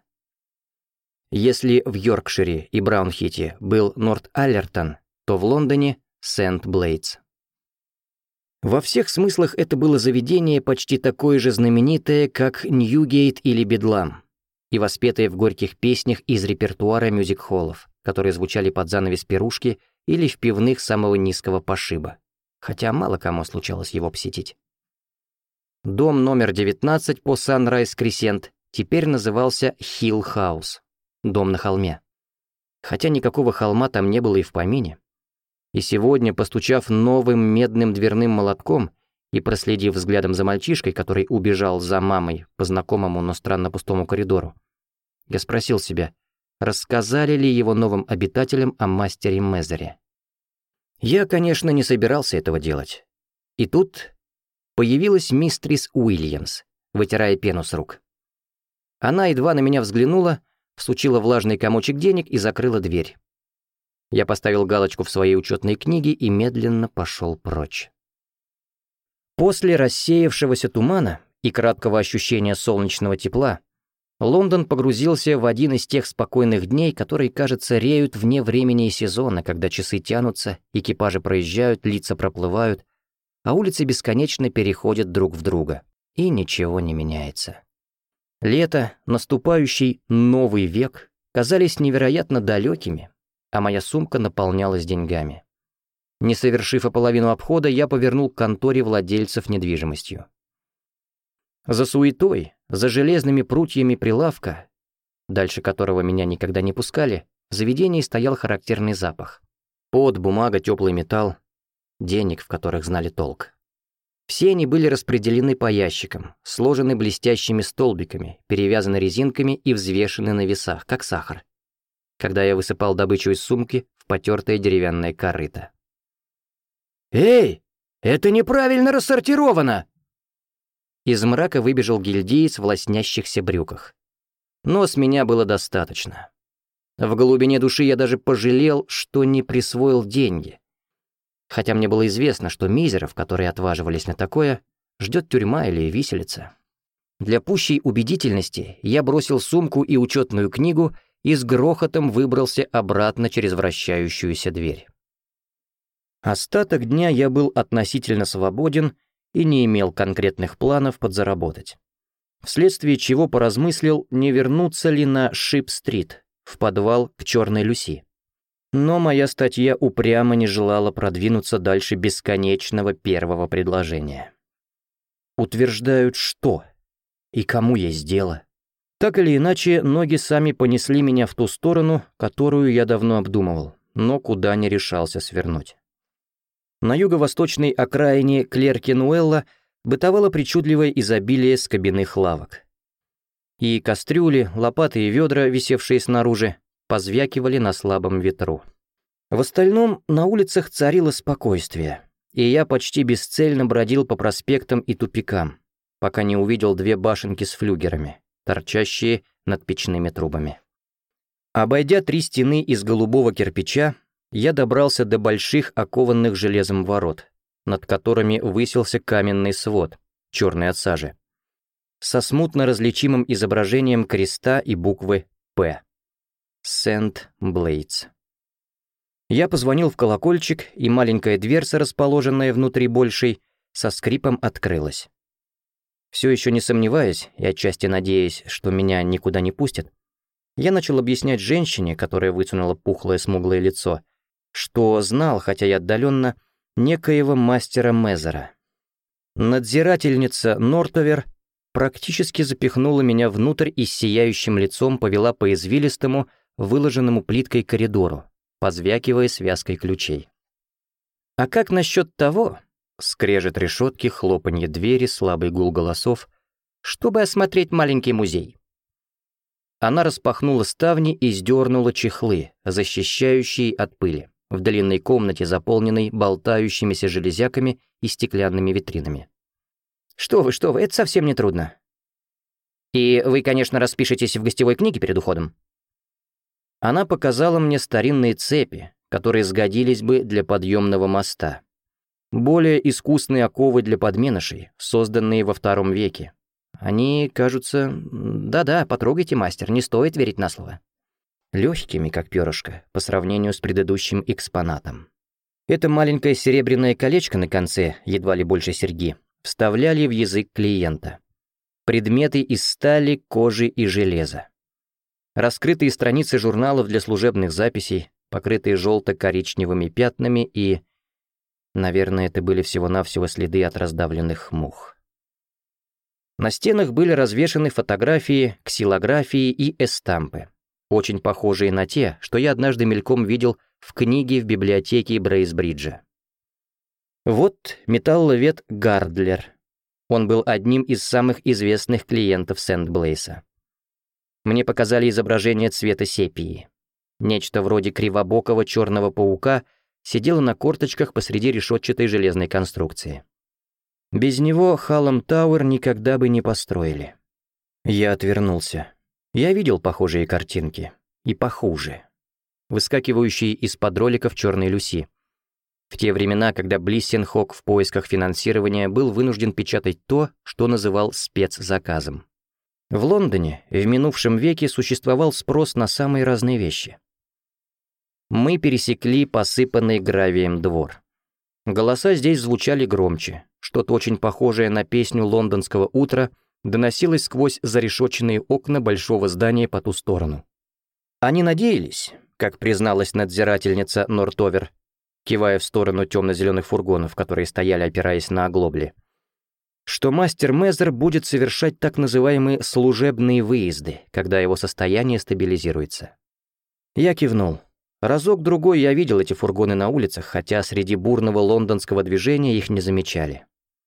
Если в Йоркшире и Браунхите был Норт-Аллертон, то в Лондоне — Сент-Блейтс. Во всех смыслах это было заведение почти такое же знаменитое, как Ньюгейт или Бедлам, и воспетое в горьких песнях из репертуара мюзик-холлов, которые звучали под занавес пирушки или в пивных самого низкого пошиба, хотя мало кому случалось его посетить. Дом номер девятнадцать по Санрайз-Кресент теперь назывался Хилл-хаус, дом на холме. Хотя никакого холма там не было и в помине. И сегодня, постучав новым медным дверным молотком и проследив взглядом за мальчишкой, который убежал за мамой по знакомому, но странно пустому коридору, я спросил себя, рассказали ли его новым обитателям о мастере Мезере. Я, конечно, не собирался этого делать. И тут появилась мистрис Уильямс, вытирая пену с рук. Она едва на меня взглянула, всучила влажный комочек денег и закрыла дверь. Я поставил галочку в своей учетной книге и медленно пошел прочь. После рассеявшегося тумана и краткого ощущения солнечного тепла, Лондон погрузился в один из тех спокойных дней, которые, кажется, реют вне времени и сезона, когда часы тянутся, экипажи проезжают, лица проплывают, а улицы бесконечно переходят друг в друга, и ничего не меняется. Лето, наступающий новый век, казались невероятно далекими, а моя сумка наполнялась деньгами. Не совершив и половину обхода, я повернул к конторе владельцев недвижимостью. За суетой, за железными прутьями прилавка, дальше которого меня никогда не пускали, в заведении стоял характерный запах. Пот, бумага, теплый металл, денег, в которых знали толк. Все они были распределены по ящикам, сложены блестящими столбиками, перевязаны резинками и взвешены на весах, как сахар, когда я высыпал добычу из сумки в потертое деревянное корыто. «Эй, это неправильно рассортировано!» Из мрака выбежал гильдеец в лоснящихся брюках. Но с меня было достаточно. В глубине души я даже пожалел, что не присвоил деньги. Хотя мне было известно, что мизеров, которые отваживались на такое, ждет тюрьма или виселица. Для пущей убедительности я бросил сумку и учетную книгу и с грохотом выбрался обратно через вращающуюся дверь. Остаток дня я был относительно свободен и не имел конкретных планов подзаработать. Вследствие чего поразмыслил, не вернуться ли на Шип-стрит, в подвал к Черной Люси. Но моя статья упрямо не желала продвинуться дальше бесконечного первого предложения. Утверждают, что и кому есть дело. Так или иначе, ноги сами понесли меня в ту сторону, которую я давно обдумывал, но куда не решался свернуть. На юго-восточной окраине Клеркенуэлла бытовало причудливое изобилие скобяных лавок. И кастрюли, лопаты и ведра, висевшие снаружи, позвякивали на слабом ветру. В остальном на улицах царило спокойствие, и я почти бесцельно бродил по проспектам и тупикам, пока не увидел две башенки с флюгерами, торчащие над печными трубами. Обойдя три стены из голубого кирпича, я добрался до больших окованных железом ворот, над которыми высился каменный свод, черный от сажи, со смутно различимым изображением креста и буквы «П». Сент-Блейтс. Я позвонил в колокольчик, и маленькая дверца, расположенная внутри большей, со скрипом открылась. Все еще не сомневаясь и отчасти надеясь, что меня никуда не пустят, я начал объяснять женщине, которая вытянула пухлое смуглое лицо, что знал, хотя и отдаленно, некоего мастера Мезера. Надзирательница Нортовер практически запихнула меня внутрь и с сияющим лицом повела по извилистому, выложенному плиткой коридору, позвякивая связкой ключей. «А как насчет того?» — скрежет решетки, хлопанье двери, слабый гул голосов, «чтобы осмотреть маленький музей». Она распахнула ставни и сдернула чехлы, защищающие от пыли, в длинной комнате, заполненной болтающимися железяками и стеклянными витринами. «Что вы, что вы, это совсем не трудно. И вы, конечно, распишетесь в гостевой книге перед уходом». Она показала мне старинные цепи, которые сгодились бы для подъемного моста. Более искусные оковы для подменышей, созданные во втором веке. Они кажутся... Да-да, потрогайте, мастер, не стоит верить на слово. Легкими, как перышко, по сравнению с предыдущим экспонатом. Это маленькое серебряное колечко на конце, едва ли больше серьги, вставляли в язык клиента. Предметы из стали, кожи и железа. Раскрытые страницы журналов для служебных записей, покрытые желто-коричневыми пятнами и... Наверное, это были всего-навсего следы от раздавленных мух. На стенах были развешаны фотографии, ксилографии и эстампы, очень похожие на те, что я однажды мельком видел в книге в библиотеке Брейсбриджа. Вот металловед Гардлер. Он был одним из самых известных клиентов Сент-Блейса. Мне показали изображение цвета сепии. Нечто вроде кривобокого черного паука сидело на корточках посреди решетчатой железной конструкции. Без него Халлам Тауэр никогда бы не построили. Я отвернулся. Я видел похожие картинки. И похуже. Выскакивающие из-под роликов черной Люси. В те времена, когда Блиссенхок в поисках финансирования был вынужден печатать то, что называл спецзаказом. В Лондоне в минувшем веке существовал спрос на самые разные вещи. Мы пересекли посыпанный гравием двор. Голоса здесь звучали громче. Что-то очень похожее на песню лондонского утра доносилось сквозь зарешоченные окна большого здания по ту сторону. Они надеялись, как призналась надзирательница Нортовер, кивая в сторону темно-зеленых фургонов, которые стояли, опираясь на оглобли, что мастер Мезер будет совершать так называемые служебные выезды, когда его состояние стабилизируется. Я кивнул. Разок-другой я видел эти фургоны на улицах, хотя среди бурного лондонского движения их не замечали.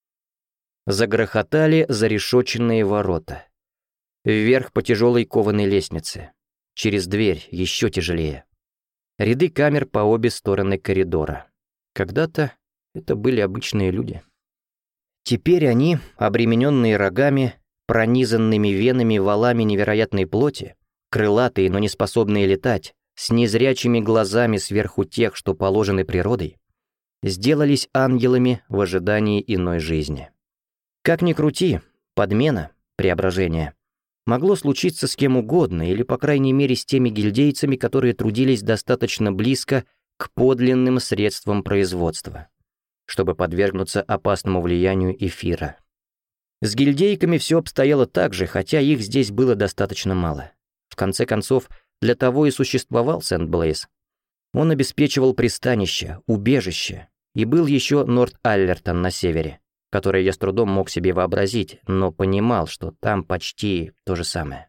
Загрохотали зарешоченные ворота. Вверх по тяжелой кованой лестнице. Через дверь, еще тяжелее. Ряды камер по обе стороны коридора. Когда-то это были обычные люди. Теперь они, обремененные рогами, пронизанными венами валами невероятной плоти, крылатые, но не способные летать, с незрячими глазами сверху тех, что положены природой, сделались ангелами в ожидании иной жизни. Как ни крути, подмена, преображение, могло случиться с кем угодно, или, по крайней мере, с теми гильдейцами, которые трудились достаточно близко к подлинным средствам производства, чтобы подвергнуться опасному влиянию эфира. С гильдейками все обстояло так же, хотя их здесь было достаточно мало. В конце концов, для того и существовал Сент-Блейс. Он обеспечивал пристанище, убежище, и был еще Норт-Аллертон на севере, который я с трудом мог себе вообразить, но понимал, что там почти то же самое.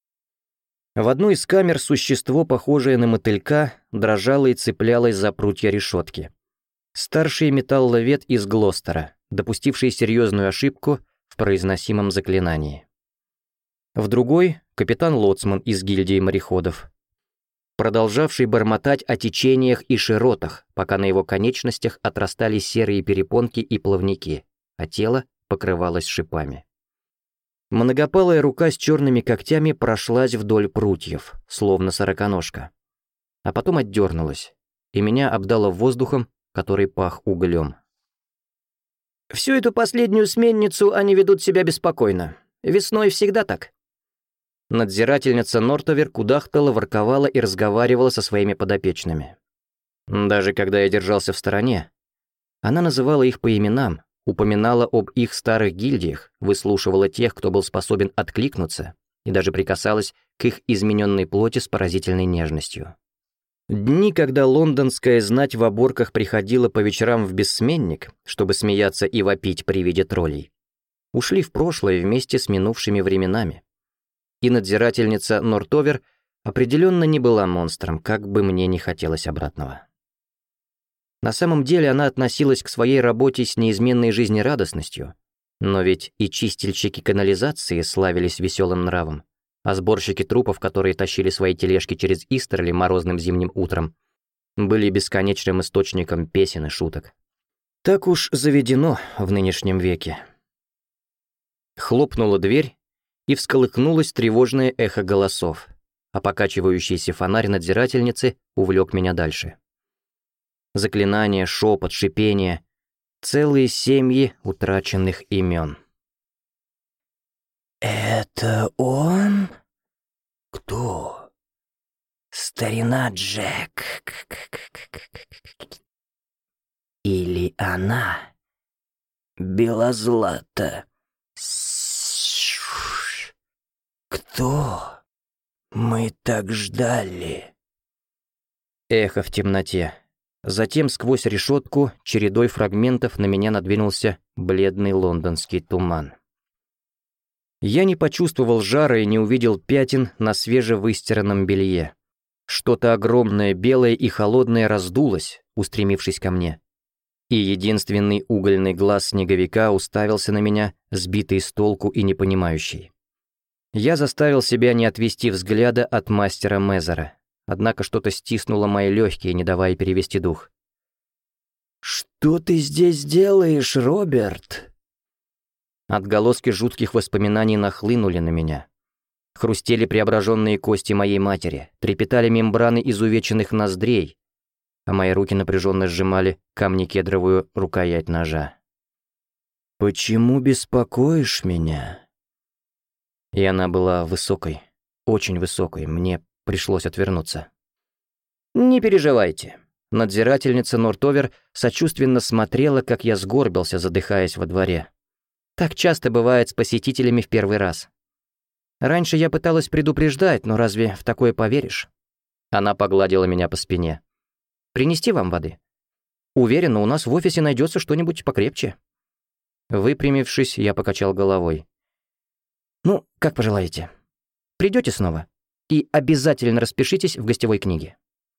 В одной из камер существо, похожее на мотылька, дрожало и цеплялось за прутья решетки. Старший металловед из Глостера, допустивший серьезную ошибку в произносимом заклинании. В другой — капитан-лоцман из гильдии мореходов, продолжавший бормотать о течениях и широтах, пока на его конечностях отрастали серые перепонки и плавники, а тело покрывалось шипами. Многопалая рука с черными когтями прошлась вдоль прутьев, словно сороконожка. А потом отдернулась, и меня обдало воздухом, который пах углем. «Всю эту последнюю сменницу они ведут себя беспокойно. Весной всегда так». Надзирательница Нортовер кудахтала, ворковала и разговаривала со своими подопечными. Даже когда я держался в стороне, она называла их по именам, упоминала об их старых гильдиях, выслушивала тех, кто был способен откликнуться, и даже прикасалась к их измененной плоти с поразительной нежностью. Дни, когда лондонская знать в оборках приходила по вечерам в бессменник, чтобы смеяться и вопить при виде троллей, ушли в прошлое вместе с минувшими временами. И надзирательница Нортовер определенно не была монстром, как бы мне не хотелось обратного. На самом деле она относилась к своей работе с неизменной жизнерадостностью, но ведь и чистильщики канализации славились веселым нравом, а сборщики трупов, которые тащили свои тележки через Истерли морозным зимним утром, были бесконечным источником песен и шуток. Так уж заведено в нынешнем веке. Хлопнула дверь, и всколыхнулось тревожное эхо голосов, а покачивающийся фонарь надзирательницы увлек меня дальше. Заклинания, шепот, шипение, целые семьи утраченных имен. «Это он? Кто? Старина Джек? Или она? Белозлата? Кто? Мы так ждали». Эхо в темноте. Затем сквозь решетку чередой фрагментов на меня надвинулся бледный лондонский туман. Я не почувствовал жара и не увидел пятен на свежевыстиранном белье. Что-то огромное, белое и холодное раздулось, устремившись ко мне. И единственный угольный глаз снеговика уставился на меня, сбитый с толку и непонимающий. Я заставил себя не отвести взгляда от мастера Мезера, однако что-то стиснуло мои легкие, не давая перевести дух. «Что ты здесь делаешь, Роберт?» Отголоски жутких воспоминаний нахлынули на меня. Хрустели преображенные кости моей матери, трепетали мембраны изувеченных ноздрей, а мои руки напряженно сжимали камнекедровую рукоять ножа. «Почему беспокоишь меня?» И она была высокой, очень высокой, мне пришлось отвернуться. «Не переживайте». Надзирательница Нортовер сочувственно смотрела, как я сгорбился, задыхаясь во дворе. Так часто бывает с посетителями в первый раз. Раньше я пыталась предупреждать, но разве в такое поверишь? Она погладила меня по спине. «Принести вам воды? Уверена, у нас в офисе найдется что-нибудь покрепче». Выпрямившись, я покачал головой. «Ну, как пожелаете. Придете снова? И обязательно распишитесь в гостевой книге».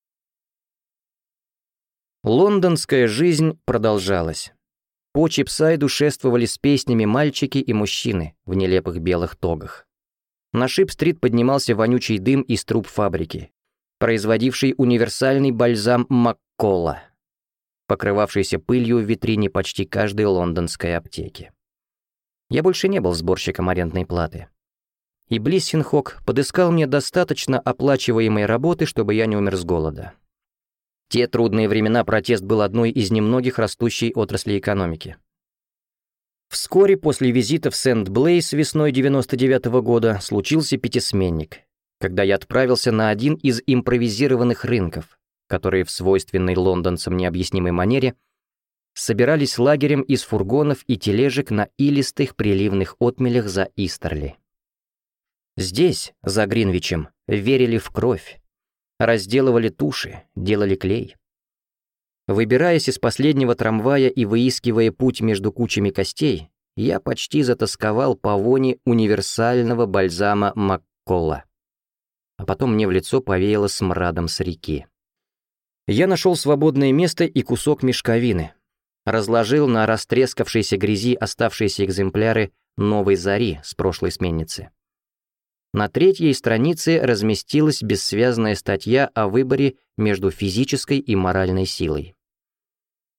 Лондонская жизнь продолжалась. По Чипсайду шествовали с песнями мальчики и мужчины в нелепых белых тогах. На Шип-стрит поднимался вонючий дым из труб фабрики, производивший универсальный бальзам Макколла, покрывавшийся пылью в витрине почти каждой лондонской аптеки. Я больше не был сборщиком арендной платы. И Блиссинхок подыскал мне достаточно оплачиваемой работы, чтобы я не умер с голода. Те трудные времена протест был одной из немногих растущей отраслей экономики. Вскоре после визита в Сент-Блейс весной девяносто девятого года случился пятисменник, когда я отправился на один из импровизированных рынков, которые в свойственной лондонцам необъяснимой манере собирались лагерем из фургонов и тележек на илистых приливных отмелях за Истерли. Здесь, за Гринвичем, верили в кровь, разделывали туши, делали клей. Выбираясь из последнего трамвая и выискивая путь между кучами костей, я почти затасковал по воне универсального бальзама Макколла. А потом мне в лицо повеяло смрадом с реки. Я нашел свободное место и кусок мешковины, разложил на растрескавшейся грязи оставшиеся экземпляры «Новой зари» с прошлой сменницы. На третьей странице разместилась бессвязная статья о выборе между физической и моральной силой.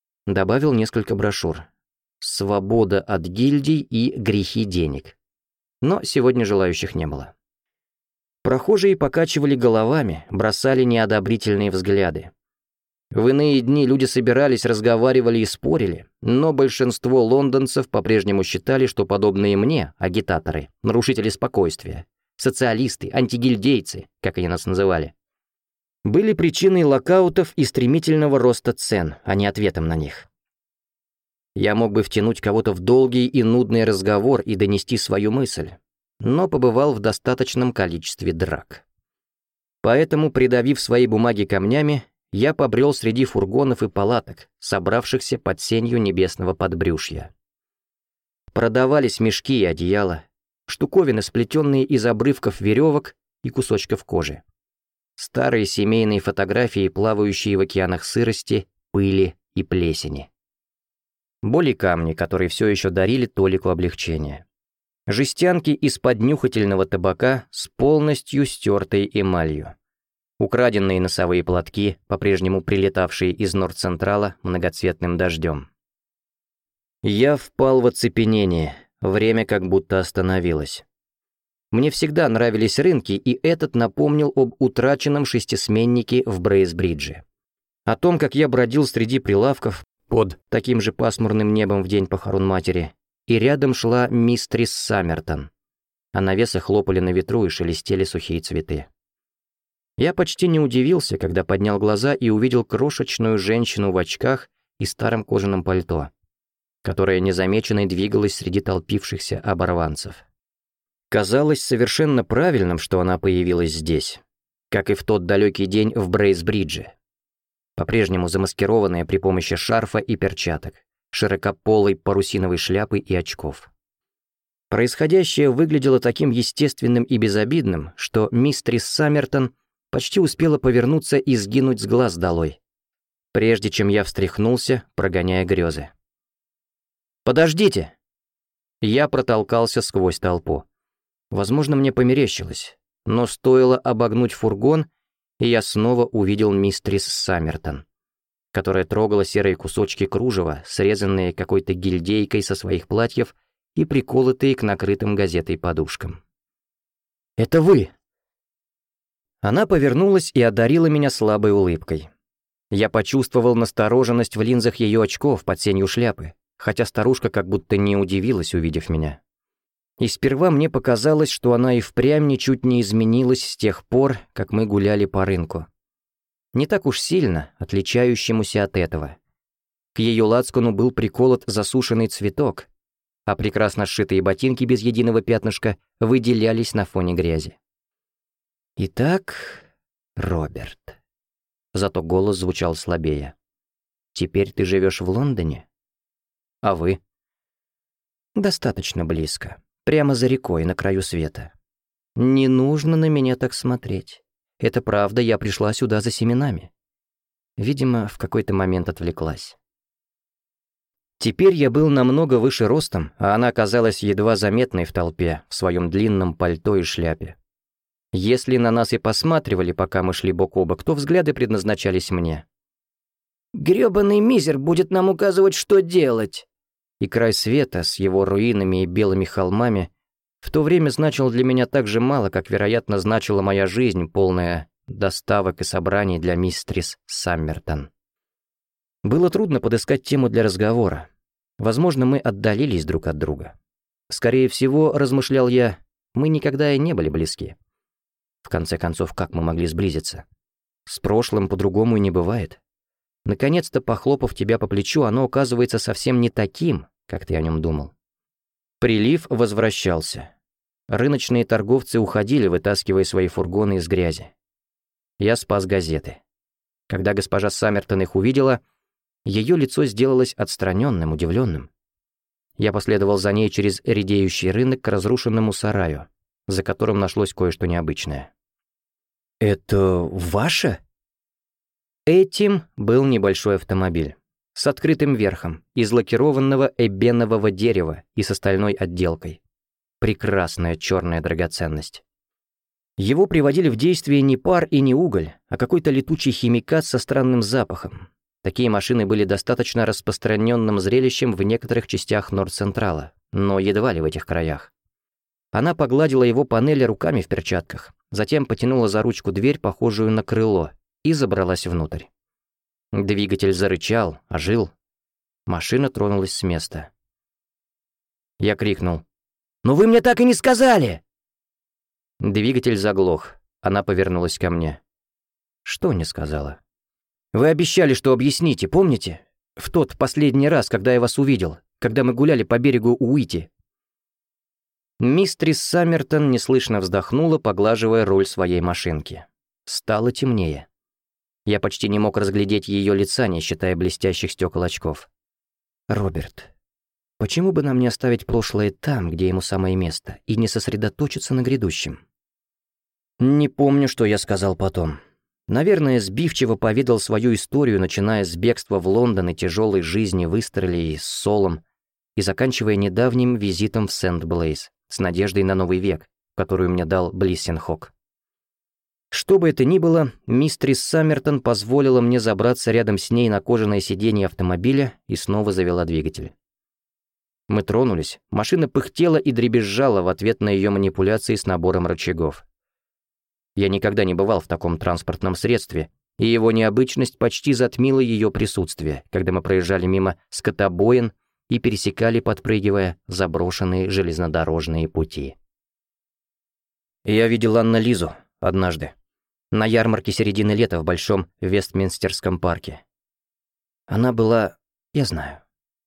Добавил несколько брошюр: «Свобода от гильдий» и «Грехи денег». Но сегодня желающих не было. Прохожие покачивали головами, бросали неодобрительные взгляды. В иные дни люди собирались, разговаривали и спорили, но большинство лондонцев по-прежнему считали, что подобные мне, агитаторы, нарушители спокойствия, социалисты, антигильдейцы, как они нас называли, были причиной локаутов и стремительного роста цен, а не ответом на них. Я мог бы втянуть кого-то в долгий и нудный разговор и донести свою мысль, но побывал в достаточном количестве драк. Поэтому, придавив свои бумаги камнями, я побрел среди фургонов и палаток, собравшихся под сенью небесного подбрюшья. Продавались мешки и одеяла, штуковины, сплетенные из обрывков веревок и кусочков кожи. Старые семейные фотографии, плавающие в океанах сырости, пыли и плесени. Боли камни, которые все еще дарили толику облегчения. Жестянки из-под нюхательного табака с полностью стертой эмалью. Украденные носовые платки, по-прежнему прилетавшие из Норд-Централа многоцветным дождем. Я впал в оцепенение, время как будто остановилось. Мне всегда нравились рынки, и этот напомнил об утраченном шестисменнике в Брейсбридже. О том, как я бродил среди прилавков под таким же пасмурным небом в день похорон матери, и рядом шла мистрис Саммертон, а навесы хлопали на ветру и шелестели сухие цветы. Я почти не удивился, когда поднял глаза и увидел крошечную женщину в очках и старом кожаном пальто, которая незамеченной двигалась среди толпившихся оборванцев. Казалось совершенно правильным, что она появилась здесь, как и в тот далекий день в Брейсбридже, по-прежнему замаскированная при помощи шарфа и перчаток, широкополой парусиновой шляпы и очков. Происходящее выглядело таким естественным и безобидным, что мистрис Саммертон почти успела повернуться и сгинуть с глаз долой, прежде чем я встряхнулся, прогоняя грезы. «Подождите!» Я протолкался сквозь толпу. Возможно, мне померещилось, но стоило обогнуть фургон, и я снова увидел мистрис Саммертон, которая трогала серые кусочки кружева, срезанные какой-то гильдейкой со своих платьев и приколотые к накрытым газетой подушкам. «Это вы!» Она повернулась и одарила меня слабой улыбкой. Я почувствовал настороженность в линзах ее очков под сенью шляпы, хотя старушка как будто не удивилась, увидев меня. И сперва мне показалось, что она и впрямь ничуть не изменилась с тех пор, как мы гуляли по рынку. Не так уж сильно, отличающемуся от этого. К ее лацкану был приколот засушенный цветок, а прекрасно сшитые ботинки без единого пятнышка выделялись на фоне грязи. «Итак, Роберт...» Зато голос звучал слабее. «Теперь ты живешь в Лондоне? А вы?» «Достаточно близко. Прямо за рекой, на краю света. Не нужно на меня так смотреть. Это правда, я пришла сюда за семенами». Видимо, в какой-то момент отвлеклась. Теперь я был намного выше ростом, а она казалась едва заметной в толпе, в своем длинном пальто и шляпе. Если на нас и посматривали, пока мы шли бок о бок, то взгляды предназначались мне. «Грёбаный мизер будет нам указывать, что делать!» И край света с его руинами и белыми холмами в то время значил для меня так же мало, как, вероятно, значила моя жизнь, полная доставок и собраний для мистрис Саммертон. Было трудно подыскать тему для разговора. Возможно, мы отдалились друг от друга. Скорее всего, размышлял я, мы никогда и не были близки. В конце концов, как мы могли сблизиться? С прошлым по-другому и не бывает. Наконец-то, похлопав тебя по плечу, оно оказывается совсем не таким, как ты о нем думал. Прилив возвращался. Рыночные торговцы уходили, вытаскивая свои фургоны из грязи. Я спас газеты. Когда госпожа Саммертон их увидела, ее лицо сделалось отстраненным, удивленным. Я последовал за ней через редеющий рынок к разрушенному сараю, за которым нашлось кое-что необычное. «Это ваше?» Этим был небольшой автомобиль с открытым верхом, из лакированного эбенового дерева и с остальной отделкой. Прекрасная черная драгоценность. Его приводили в действие не пар и не уголь, а какой-то летучий химикат со странным запахом. Такие машины были достаточно распространенным зрелищем в некоторых частях Норд-Централа, но едва ли в этих краях. Она погладила его панели руками в перчатках, затем потянула за ручку дверь, похожую на крыло, и забралась внутрь. Двигатель зарычал, ожил. Машина тронулась с места. Я крикнул: «Но вы мне так и не сказали!» Двигатель заглох. Она повернулась ко мне. «Что не сказала?» «Вы обещали, что объясните, помните? В тот последний раз, когда я вас увидел, когда мы гуляли по берегу Уити». Мистрис Саммертон неслышно вздохнула, поглаживая руль своей машинки. Стало темнее. Я почти не мог разглядеть ее лица, не считая блестящих стекол очков. «Роберт, почему бы нам не оставить прошлое там, где ему самое место, и не сосредоточиться на грядущем?» Не помню, что я сказал потом. Наверное, сбивчиво поведал свою историю, начиная с бегства в Лондон и тяжелой жизни в Истерли с Солом, и заканчивая недавним визитом в Сент-Блейз с надеждой на новый век, которую мне дал Блиссенхок. Что бы это ни было, мистрис Саммертон позволила мне забраться рядом с ней на кожаное сиденье автомобиля и снова завела двигатель. Мы тронулись, машина пыхтела и дребезжала в ответ на ее манипуляции с набором рычагов. Я никогда не бывал в таком транспортном средстве, и его необычность почти затмила ее присутствие, когда мы проезжали мимо скотобоин и пересекали, подпрыгивая, заброшенные железнодорожные пути. Я видел Анна-Лизу однажды, на ярмарке середины лета в Большом Вестминстерском парке. Она была... я знаю.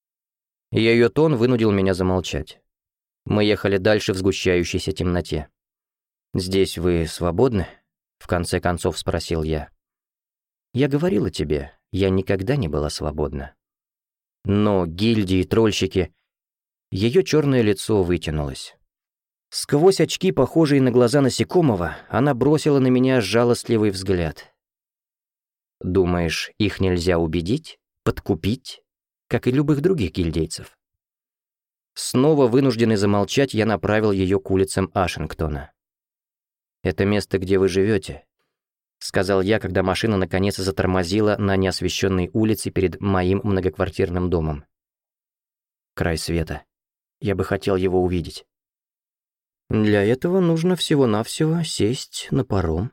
Ее тон вынудил меня замолчать. Мы ехали дальше в сгущающейся темноте. «Здесь вы свободны?» — в конце концов спросил я. «Я говорила тебе, я никогда не была свободна. Но гильдии, трольщики...» Ее черное лицо вытянулось. Сквозь очки, похожие на глаза насекомого, она бросила на меня жалостливый взгляд. «Думаешь, их нельзя убедить, подкупить, как и любых других гильдейцев?» Снова вынужденный замолчать, я направил ее к улицам Ашингтона. «Это место, где вы живете», — сказал я, когда машина наконец затормозила на неосвещенной улице перед моим многоквартирным домом. «Край света. Я бы хотел его увидеть». «Для этого нужно всего-навсего сесть на паром».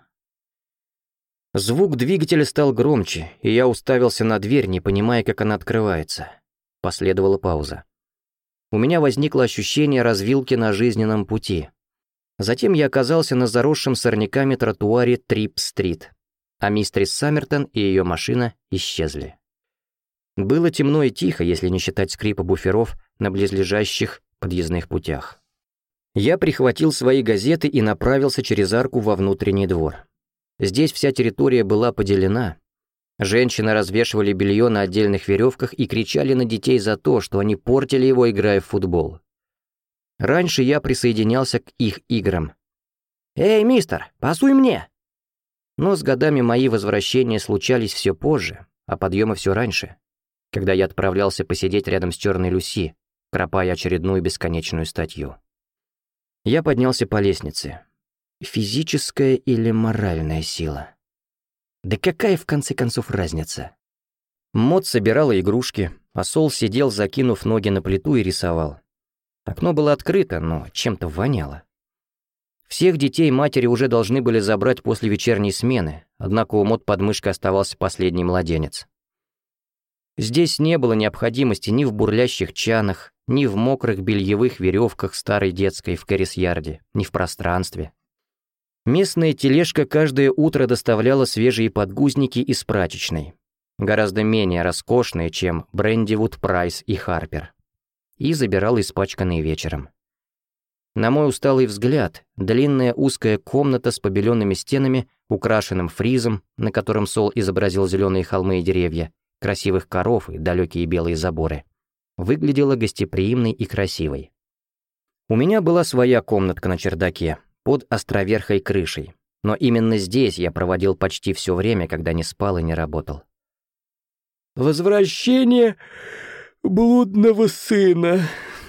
Звук двигателя стал громче, и я уставился на дверь, не понимая, как она открывается. Последовала пауза. У меня возникло ощущение развилки на жизненном пути. Затем я оказался на заросшем сорняками тротуаре Трип-стрит, а мистерис Саммертон и ее машина исчезли. Было темно и тихо, если не считать скрипа буферов на близлежащих подъездных путях. Я прихватил свои газеты и направился через арку во внутренний двор. Здесь вся территория была поделена. Женщины развешивали белье на отдельных веревках и кричали на детей за то, что они портили его, играя в футбол. Раньше я присоединялся к их играм. «Эй, мистер, пасуй мне!» Но с годами мои возвращения случались все позже, а подъемы все раньше, когда я отправлялся посидеть рядом с черной Люси, кропая очередную бесконечную статью. Я поднялся по лестнице. Физическая или моральная сила? Да какая, в конце концов, разница? Мот собирала игрушки, а Сол сидел, закинув ноги на плиту, и рисовал. Окно было открыто, но чем-то воняло. Всех детей матери уже должны были забрать после вечерней смены, однако у Мот под мышкой оставался последний младенец. Здесь не было необходимости ни в бурлящих чанах, ни в мокрых бельевых веревках старой детской в Кэррис-ярде, ни в пространстве. Местная тележка каждое утро доставляла свежие подгузники из прачечной, гораздо менее роскошные, чем Брендивуд, Прайс и Харпер, и забирала испачканные вечером. На мой усталый взгляд, длинная узкая комната с побеленными стенами, украшенным фризом, на котором Сол изобразил зеленые холмы и деревья, красивых коров и далекие белые заборы, выглядела гостеприимной и красивой. У меня была своя комнатка на чердаке, под островерхой крышей, но именно здесь я проводил почти все время, когда не спал и не работал. «Возвращение блудного сына»,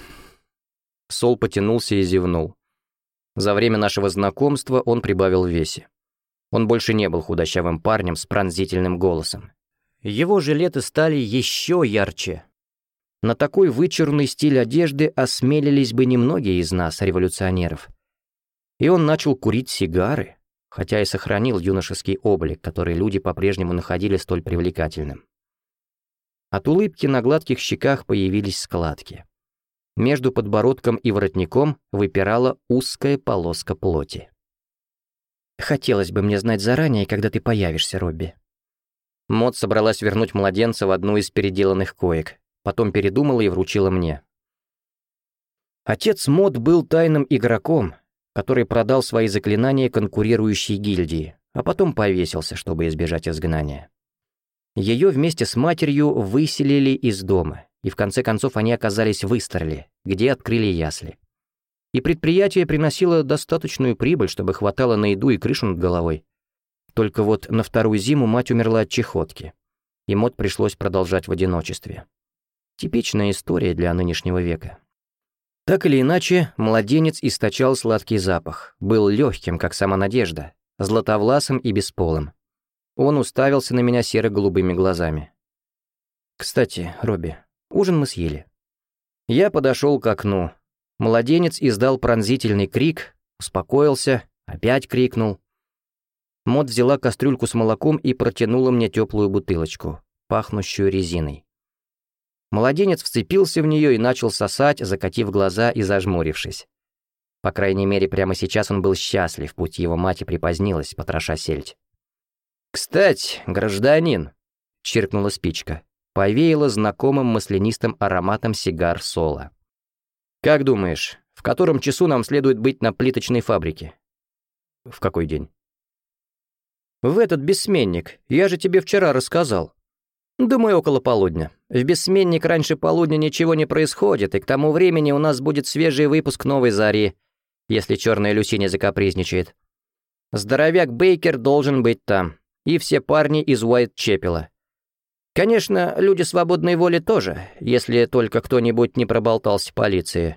Сол потянулся и зевнул. За время нашего знакомства он прибавил в весе. Он больше не был худощавым парнем с пронзительным голосом. Его жилеты стали еще ярче. На такой вычурный стиль одежды осмелились бы немногие из нас, революционеров. И он начал курить сигары, хотя и сохранил юношеский облик, который люди по-прежнему находили столь привлекательным. От улыбки на гладких щеках появились складки. Между подбородком и воротником выпирала узкая полоска плоти. «Хотелось бы мне знать заранее, когда ты появишься, Робби». Мод собралась вернуть младенца в одну из переделанных коек, потом передумала и вручила мне. Отец Мод был тайным игроком, который продал свои заклинания конкурирующей гильдии, а потом повесился, чтобы избежать изгнания. Ее вместе с матерью выселили из дома, и в конце концов они оказались в Истерле, где открыли ясли. И предприятие приносило достаточную прибыль, чтобы хватало на еду и крышу над головой. Только вот на вторую зиму мать умерла от чехотки, и Мод пришлось продолжать в одиночестве. Типичная история для нынешнего века. Так или иначе, младенец источал сладкий запах, был легким, как сама надежда, златовласым и бесполым. Он уставился на меня серо-голубыми глазами. «Кстати, Робби, ужин мы съели». Я подошел к окну. Младенец издал пронзительный крик, успокоился, опять крикнул. Мод взяла кастрюльку с молоком и протянула мне теплую бутылочку, пахнущую резиной. Младенец вцепился в нее и начал сосать, закатив глаза и зажмурившись. По крайней мере, прямо сейчас он был счастлив, пусть его мать и припозднилась, потроша сельдь. «Кстати, гражданин», — чиркнула спичка, повеяла знакомым маслянистым ароматом сигар Соло. «Как думаешь, в котором часу нам следует быть на плиточной фабрике?» «В какой день?» «В этот бессменник, я же тебе вчера рассказал. Думаю, около полудня. В бессменник раньше полудня ничего не происходит, и к тому времени у нас будет свежий выпуск «Новой зари», если черная Люси не закапризничает. Здоровяк Бейкер должен быть там, и все парни из Уайт-Чепела. Конечно, люди свободной воли тоже, если только кто-нибудь не проболтался полиции».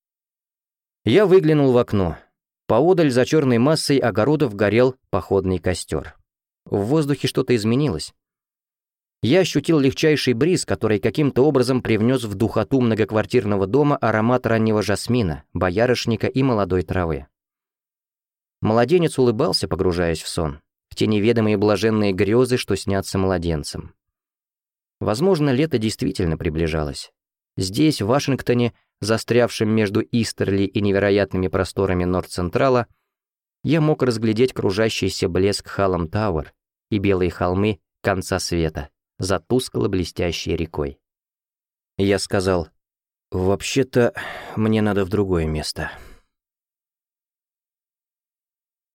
Я выглянул в окно. Поодаль за черной массой огородов горел походный костер. В воздухе что-то изменилось. Я ощутил легчайший бриз, который каким-то образом привнес в духоту многоквартирного дома аромат раннего жасмина, боярышника и молодой травы. Младенец улыбался, погружаясь в сон, в те неведомые блаженные грезы, что снятся младенцам. Возможно, лето действительно приближалось. Здесь, в Вашингтоне, застрявшем между Истерли и невероятными просторами Норд-Централа, я мог разглядеть кружащийся блеск Халлам Тауэр и белые холмы конца света за тускло-блестящей рекой. Я сказал, «Вообще-то, мне надо в другое место».